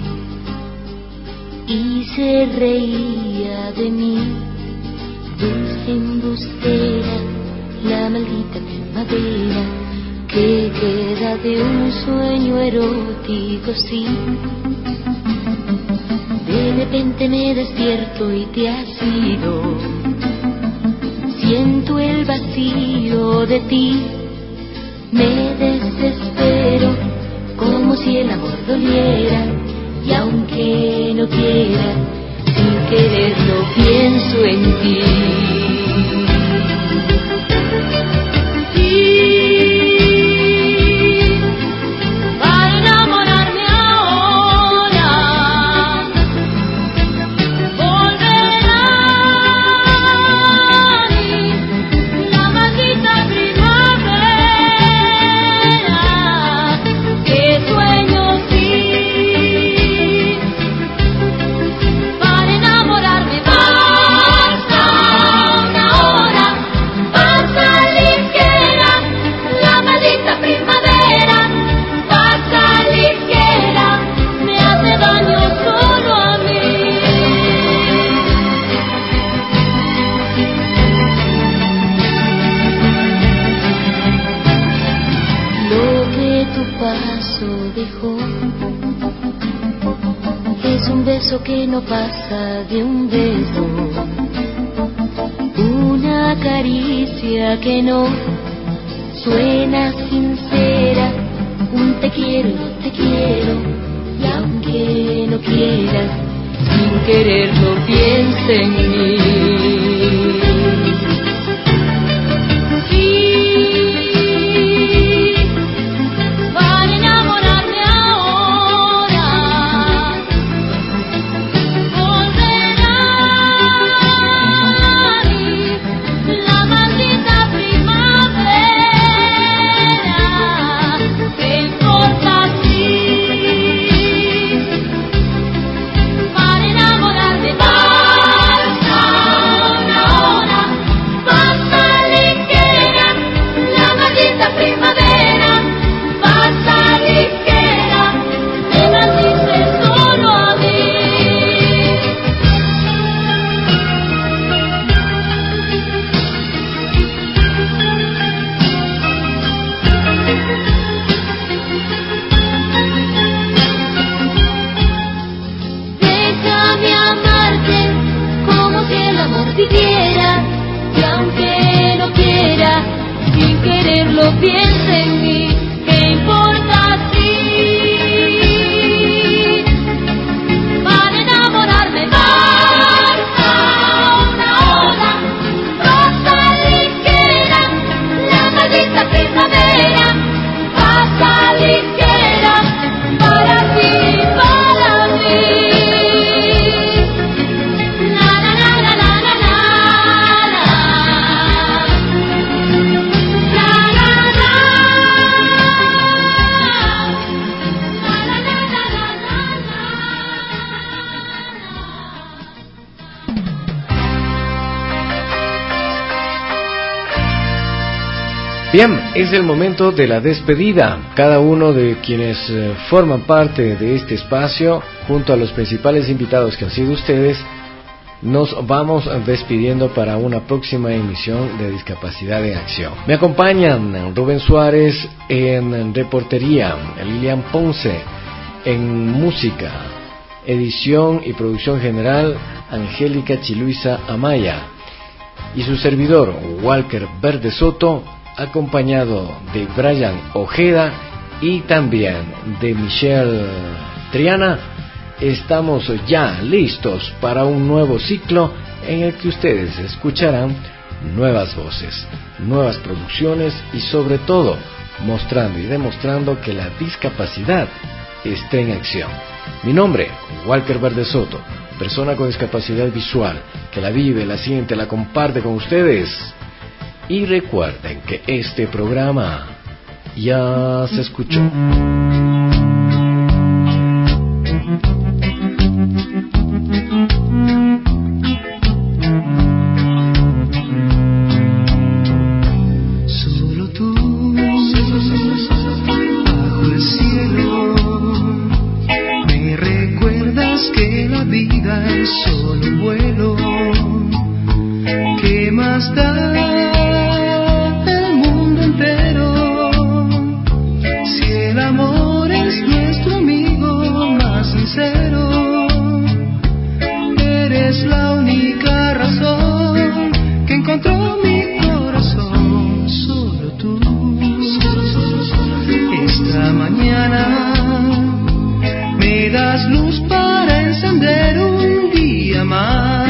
P: y se reía de mí. Dulce embustera, la maldita primavera, que queda de un sueño erótico, sí. De repente me despierto y te has ido. Siento el vacío de ti, me desespero, como si el amor doliera, y aunque no quiera, sin quererlo pienso en ti. Que no pasa de un beso, una caricia que no suena sincera, un te quiero y te quiero, y aunque no quieras, sin quererlo piensa en mí. Para enamorarme basta
E: Bien, es el momento de la despedida. Cada uno de quienes eh, forman parte de este espacio, junto a los principales invitados que han sido ustedes, nos vamos despidiendo para una próxima emisión de Discapacidad en Acción. Me acompañan Rubén Suárez en reportería, Lilian Ponce en música, edición y producción general, Angélica Chiluisa Amaya, y su servidor, Walker Verde Soto, acompañado de Brian Ojeda y también de Michelle Triana. Estamos ya listos para un nuevo ciclo en el que ustedes escucharán nuevas voces, nuevas producciones y sobre todo mostrando y demostrando que la discapacidad está en acción. Mi nombre, Walker Verde Soto, persona con discapacidad visual, que la vive, la siente, la comparte con ustedes. Y recuerden que este programa ya se escuchó.
S: Solo tú, bajo el cielo, me recuerdas que la vida es solo un vuelo. ¿Qué más da? Eres la única razón que encontró mi corazón. Solo tú. Esta mañana me das luz para encender un día más.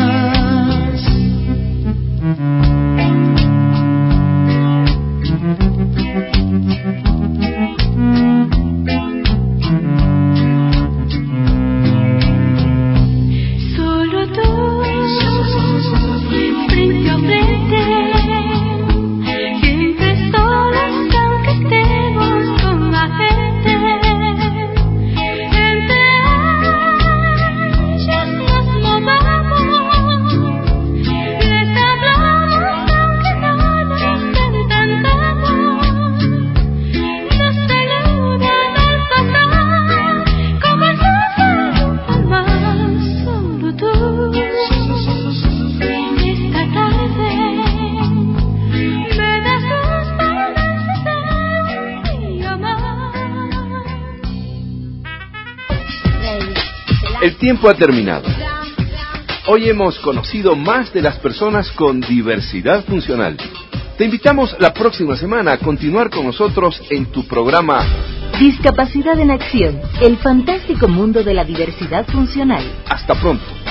T: El tiempo ha terminado. Hoy hemos conocido más de las personas con diversidad funcional. Te invitamos la próxima semana a continuar con nosotros en tu programa
L: Discapacidad en Acción, el fantástico mundo de la diversidad funcional.
T: Hasta pronto.